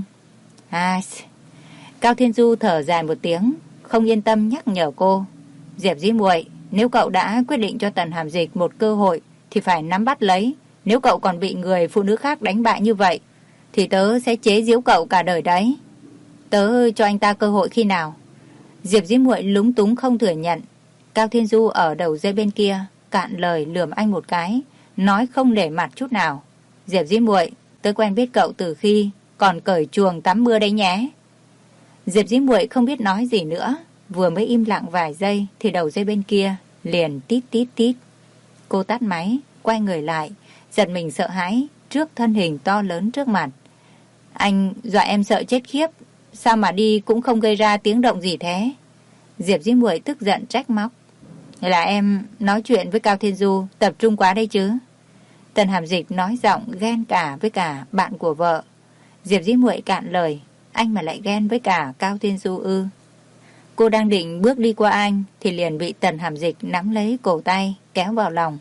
Cao Thiên Du thở dài một tiếng, không yên tâm nhắc nhở cô. Diệp Dĩ Muội, nếu cậu đã quyết định cho Tần Hàm Dịch một cơ hội thì phải nắm bắt lấy. Nếu cậu còn bị người phụ nữ khác đánh bại như vậy thì tớ sẽ chế giễu cậu cả đời đấy. tớ cho anh ta cơ hội khi nào? Diệp Dĩ Muội lúng túng không thừa nhận. Cao Thiên Du ở đầu dây bên kia cạn lời lườm anh một cái, nói không để mặt chút nào. Diệp Dĩ Muội, tớ quen biết cậu từ khi còn cởi chuồng tắm mưa đấy nhé. Diệp Dĩ Muội không biết nói gì nữa, vừa mới im lặng vài giây thì đầu dây bên kia liền tít tít tít. Cô tắt máy, quay người lại, giật mình sợ hãi trước thân hình to lớn trước mặt. Anh dọa em sợ chết khiếp, sao mà đi cũng không gây ra tiếng động gì thế? Diệp Dĩ Muội tức giận trách móc. Là em nói chuyện với Cao Thiên Du tập trung quá đây chứ. Tần Hàm Dịch nói giọng ghen cả với cả bạn của vợ. Diệp Dĩ Muội cạn lời. Anh mà lại ghen với cả Cao Thiên Du ư? Cô đang định bước đi qua anh thì liền bị Tần Hàm Dịch nắm lấy cổ tay kéo vào lòng.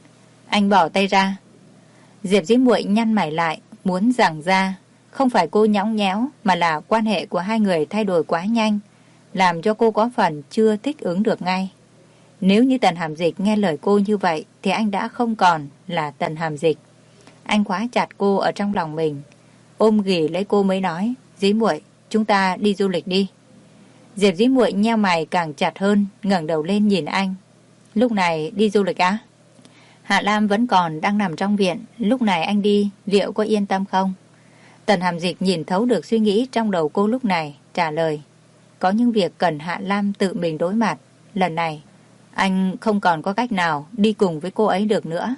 Anh bỏ tay ra. Diệp Dĩ Muội nhăn mày lại muốn giằng ra. Không phải cô nhõng nhẽo mà là quan hệ của hai người thay đổi quá nhanh, làm cho cô có phần chưa thích ứng được ngay. Nếu như Tần Hàm Dịch nghe lời cô như vậy thì anh đã không còn là Tần Hàm Dịch. Anh khóa chặt cô ở trong lòng mình, ôm ghì lấy cô mới nói. Dĩ Muội, chúng ta đi du lịch đi. Diệp Dĩ Muội nheo mày càng chặt hơn, ngẩng đầu lên nhìn anh. Lúc này đi du lịch á? Hạ Lam vẫn còn đang nằm trong viện, lúc này anh đi liệu có yên tâm không? Tần Hàm Dịch nhìn thấu được suy nghĩ trong đầu cô lúc này, trả lời. Có những việc cần Hạ Lam tự mình đối mặt. Lần này anh không còn có cách nào đi cùng với cô ấy được nữa.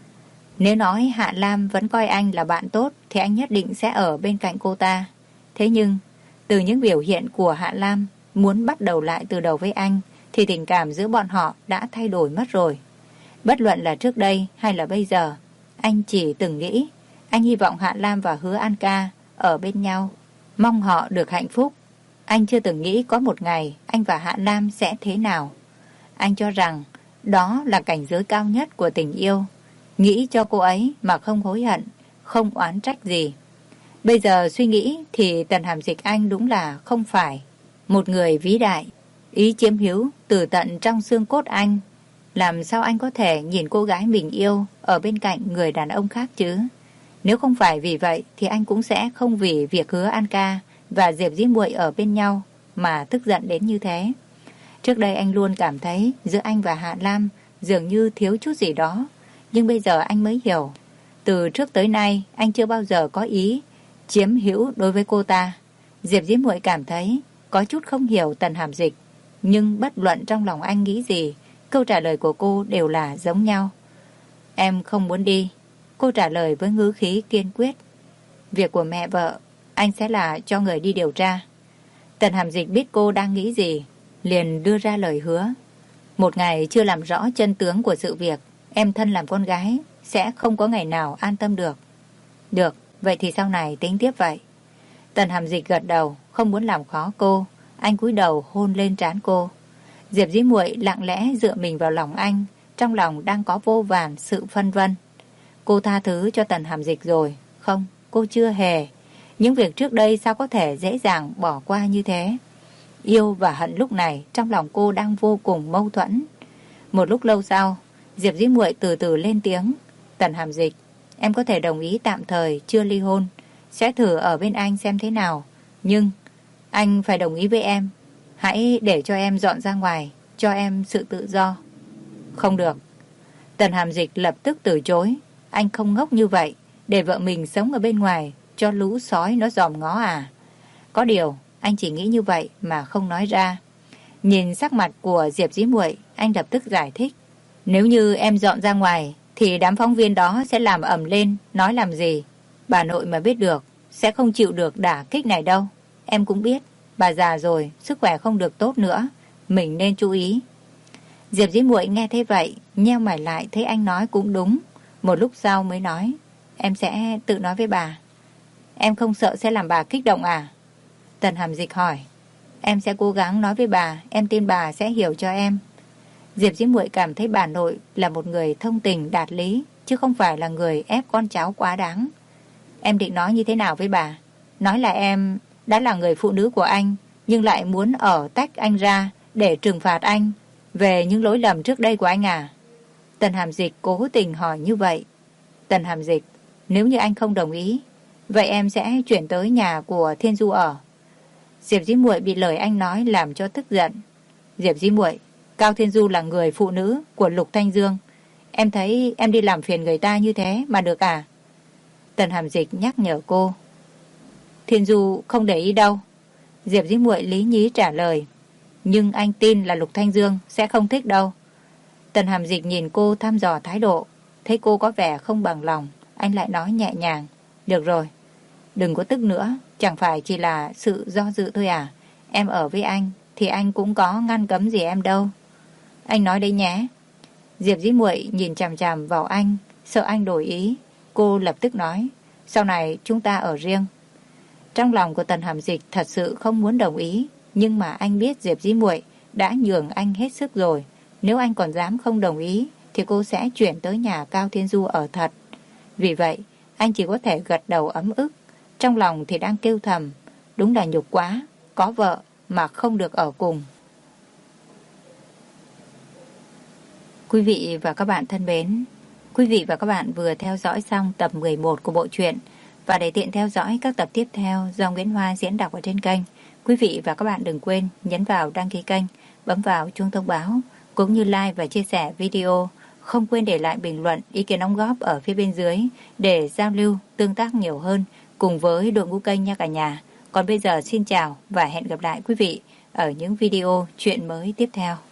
Nếu nói Hạ Lam vẫn coi anh là bạn tốt thì anh nhất định sẽ ở bên cạnh cô ta. Thế nhưng từ những biểu hiện của Hạ Lam muốn bắt đầu lại từ đầu với anh thì tình cảm giữa bọn họ đã thay đổi mất rồi. Bất luận là trước đây hay là bây giờ, anh chỉ từng nghĩ anh hy vọng Hạ Lam và Hứa An Ca ở bên nhau, mong họ được hạnh phúc. Anh chưa từng nghĩ có một ngày anh và Hạ Lam sẽ thế nào. Anh cho rằng đó là cảnh giới cao nhất của tình yêu, nghĩ cho cô ấy mà không hối hận, không oán trách gì. Bây giờ suy nghĩ thì Tần Hàm Dịch anh đúng là không phải một người vĩ đại. Ý chiếm hữu từ tận trong xương cốt anh. Làm sao anh có thể nhìn cô gái mình yêu ở bên cạnh người đàn ông khác chứ? Nếu không phải vì vậy thì anh cũng sẽ không vì việc Hứa An Ca và Diệp Dĩ Muội ở bên nhau mà tức giận đến như thế. Trước đây anh luôn cảm thấy giữa anh và Hạ Lam dường như thiếu chút gì đó, nhưng bây giờ anh mới hiểu. Từ trước tới nay anh chưa bao giờ có ý chiếm hữu đối với cô ta. Diệp Dĩ Muội cảm thấy có chút không hiểu Tần Hàm Dịch, nhưng bất luận trong lòng anh nghĩ gì, câu trả lời của cô đều là giống nhau. Em không muốn đi. Cô trả lời với ngữ khí kiên quyết. Việc của mẹ vợ anh sẽ là cho người đi điều tra. Tần Hàm Dịch biết cô đang nghĩ gì, liền đưa ra lời hứa. Một ngày chưa làm rõ chân tướng của sự việc, em thân làm con gái sẽ không có ngày nào an tâm được. Được, vậy thì sau này tính tiếp vậy. Tần Hàm Dịch gật đầu, không muốn làm khó cô. Anh cúi đầu hôn lên trán cô. Diệp Dĩ Muội lặng lẽ dựa mình vào lòng anh, trong lòng đang có vô vàn sự phân vân. Cô tha thứ cho Tần Hàm Dịch rồi? Không, cô chưa hề. Những việc trước đây sao có thể dễ dàng bỏ qua như thế? Yêu và hận lúc này trong lòng cô đang vô cùng mâu thuẫn. Một lúc lâu sau, Diệp Dĩ Muội từ từ lên tiếng. Tần Hàm Dịch, em có thể đồng ý tạm thời chưa ly hôn, sẽ thử ở bên anh xem thế nào. Nhưng anh phải đồng ý với em. Hãy để cho em dọn ra ngoài, cho em sự tự do. Không được. Tần Hàm Dịch lập tức từ chối. Anh không ngốc như vậy, để vợ mình sống ở bên ngoài cho lũ sói nó dòm ngó à? Có điều anh chỉ nghĩ như vậy mà không nói ra. Nhìn sắc mặt của Diệp Dĩ Muội, anh lập tức giải thích. Nếu như em dọn ra ngoài thì đám phóng viên đó sẽ làm ầm lên, nói làm gì. Bà nội mà biết được sẽ không chịu được đả kích này đâu. Em cũng biết bà già rồi, sức khỏe không được tốt nữa, mình nên chú ý. Diệp Dĩ Muội nghe thế vậy, nheo mày lại thấy anh nói cũng đúng. Một lúc sau mới nói, em sẽ tự nói với bà. Em không sợ sẽ làm bà kích động à? Tần Hàm Dịch hỏi. Em sẽ cố gắng nói với bà, em tin bà sẽ hiểu cho em. Diệp Dĩ Muội cảm thấy bà nội là một người thông tình đạt lý, chứ không phải là người ép con cháu quá đáng. Em định nói như thế nào với bà? Nói là em đã là người phụ nữ của anh, nhưng lại muốn ở tách anh ra để trừng phạt anh về những lỗi lầm trước đây của anh à? Tần Hàm Dịch cố tình hỏi như vậy. Tần Hàm Dịch, nếu như anh không đồng ý, vậy em sẽ chuyển tới nhà của Thiên Du ở. Diệp Dĩ Muội bị lời anh nói làm cho tức giận. Diệp Dĩ Muội, Cao Thiên Du là người phụ nữ của Lục Thanh Dương. Em thấy em đi làm phiền người ta như thế mà được à? Tần Hàm Dịch nhắc nhở cô. Thiên Du không để ý đâu. Diệp Dĩ Muội lý nhí trả lời. Nhưng anh tin là Lục Thanh Dương sẽ không thích đâu. Tần Hàm Dịch nhìn cô thăm dò thái độ. Thấy cô có vẻ không bằng lòng, anh lại nói nhẹ nhàng. Được rồi, đừng có tức nữa. Chẳng phải chỉ là sự do dự thôi à? Em ở với anh thì anh cũng có ngăn cấm gì em đâu. Anh nói đấy nhé. Diệp Dĩ Muội nhìn chằm chằm vào anh, sợ anh đổi ý. Cô lập tức nói, sau này chúng ta ở riêng. Trong lòng của Tần Hàm Dịch thật sự không muốn đồng ý, nhưng mà anh biết Diệp Dĩ Muội đã nhường anh hết sức rồi. Nếu anh còn dám không đồng ý thì cô sẽ chuyển tới nhà Cao Thiên Du ở thật. Vì vậy, anh chỉ có thể gật đầu ấm ức. Trong lòng thì đang kêu thầm, đúng là nhục quá, có vợ mà không được ở cùng. Quý vị và các bạn thân mến, quý vị và các bạn vừa theo dõi xong tập 11 của bộ truyện, và để tiện theo dõi các tập tiếp theo do Nguyễn Hoa diễn đọc ở trên kênh, quý vị và các bạn đừng quên nhấn vào đăng ký kênh, bấm vào chuông thông báo, cũng như like và chia sẻ video. Không quên để lại bình luận, ý kiến đóng góp ở phía bên dưới để giao lưu, tương tác nhiều hơn cùng với đội ngũ kênh nha cả nhà. Còn bây giờ xin chào và hẹn gặp lại quý vị ở những video chuyện mới tiếp theo.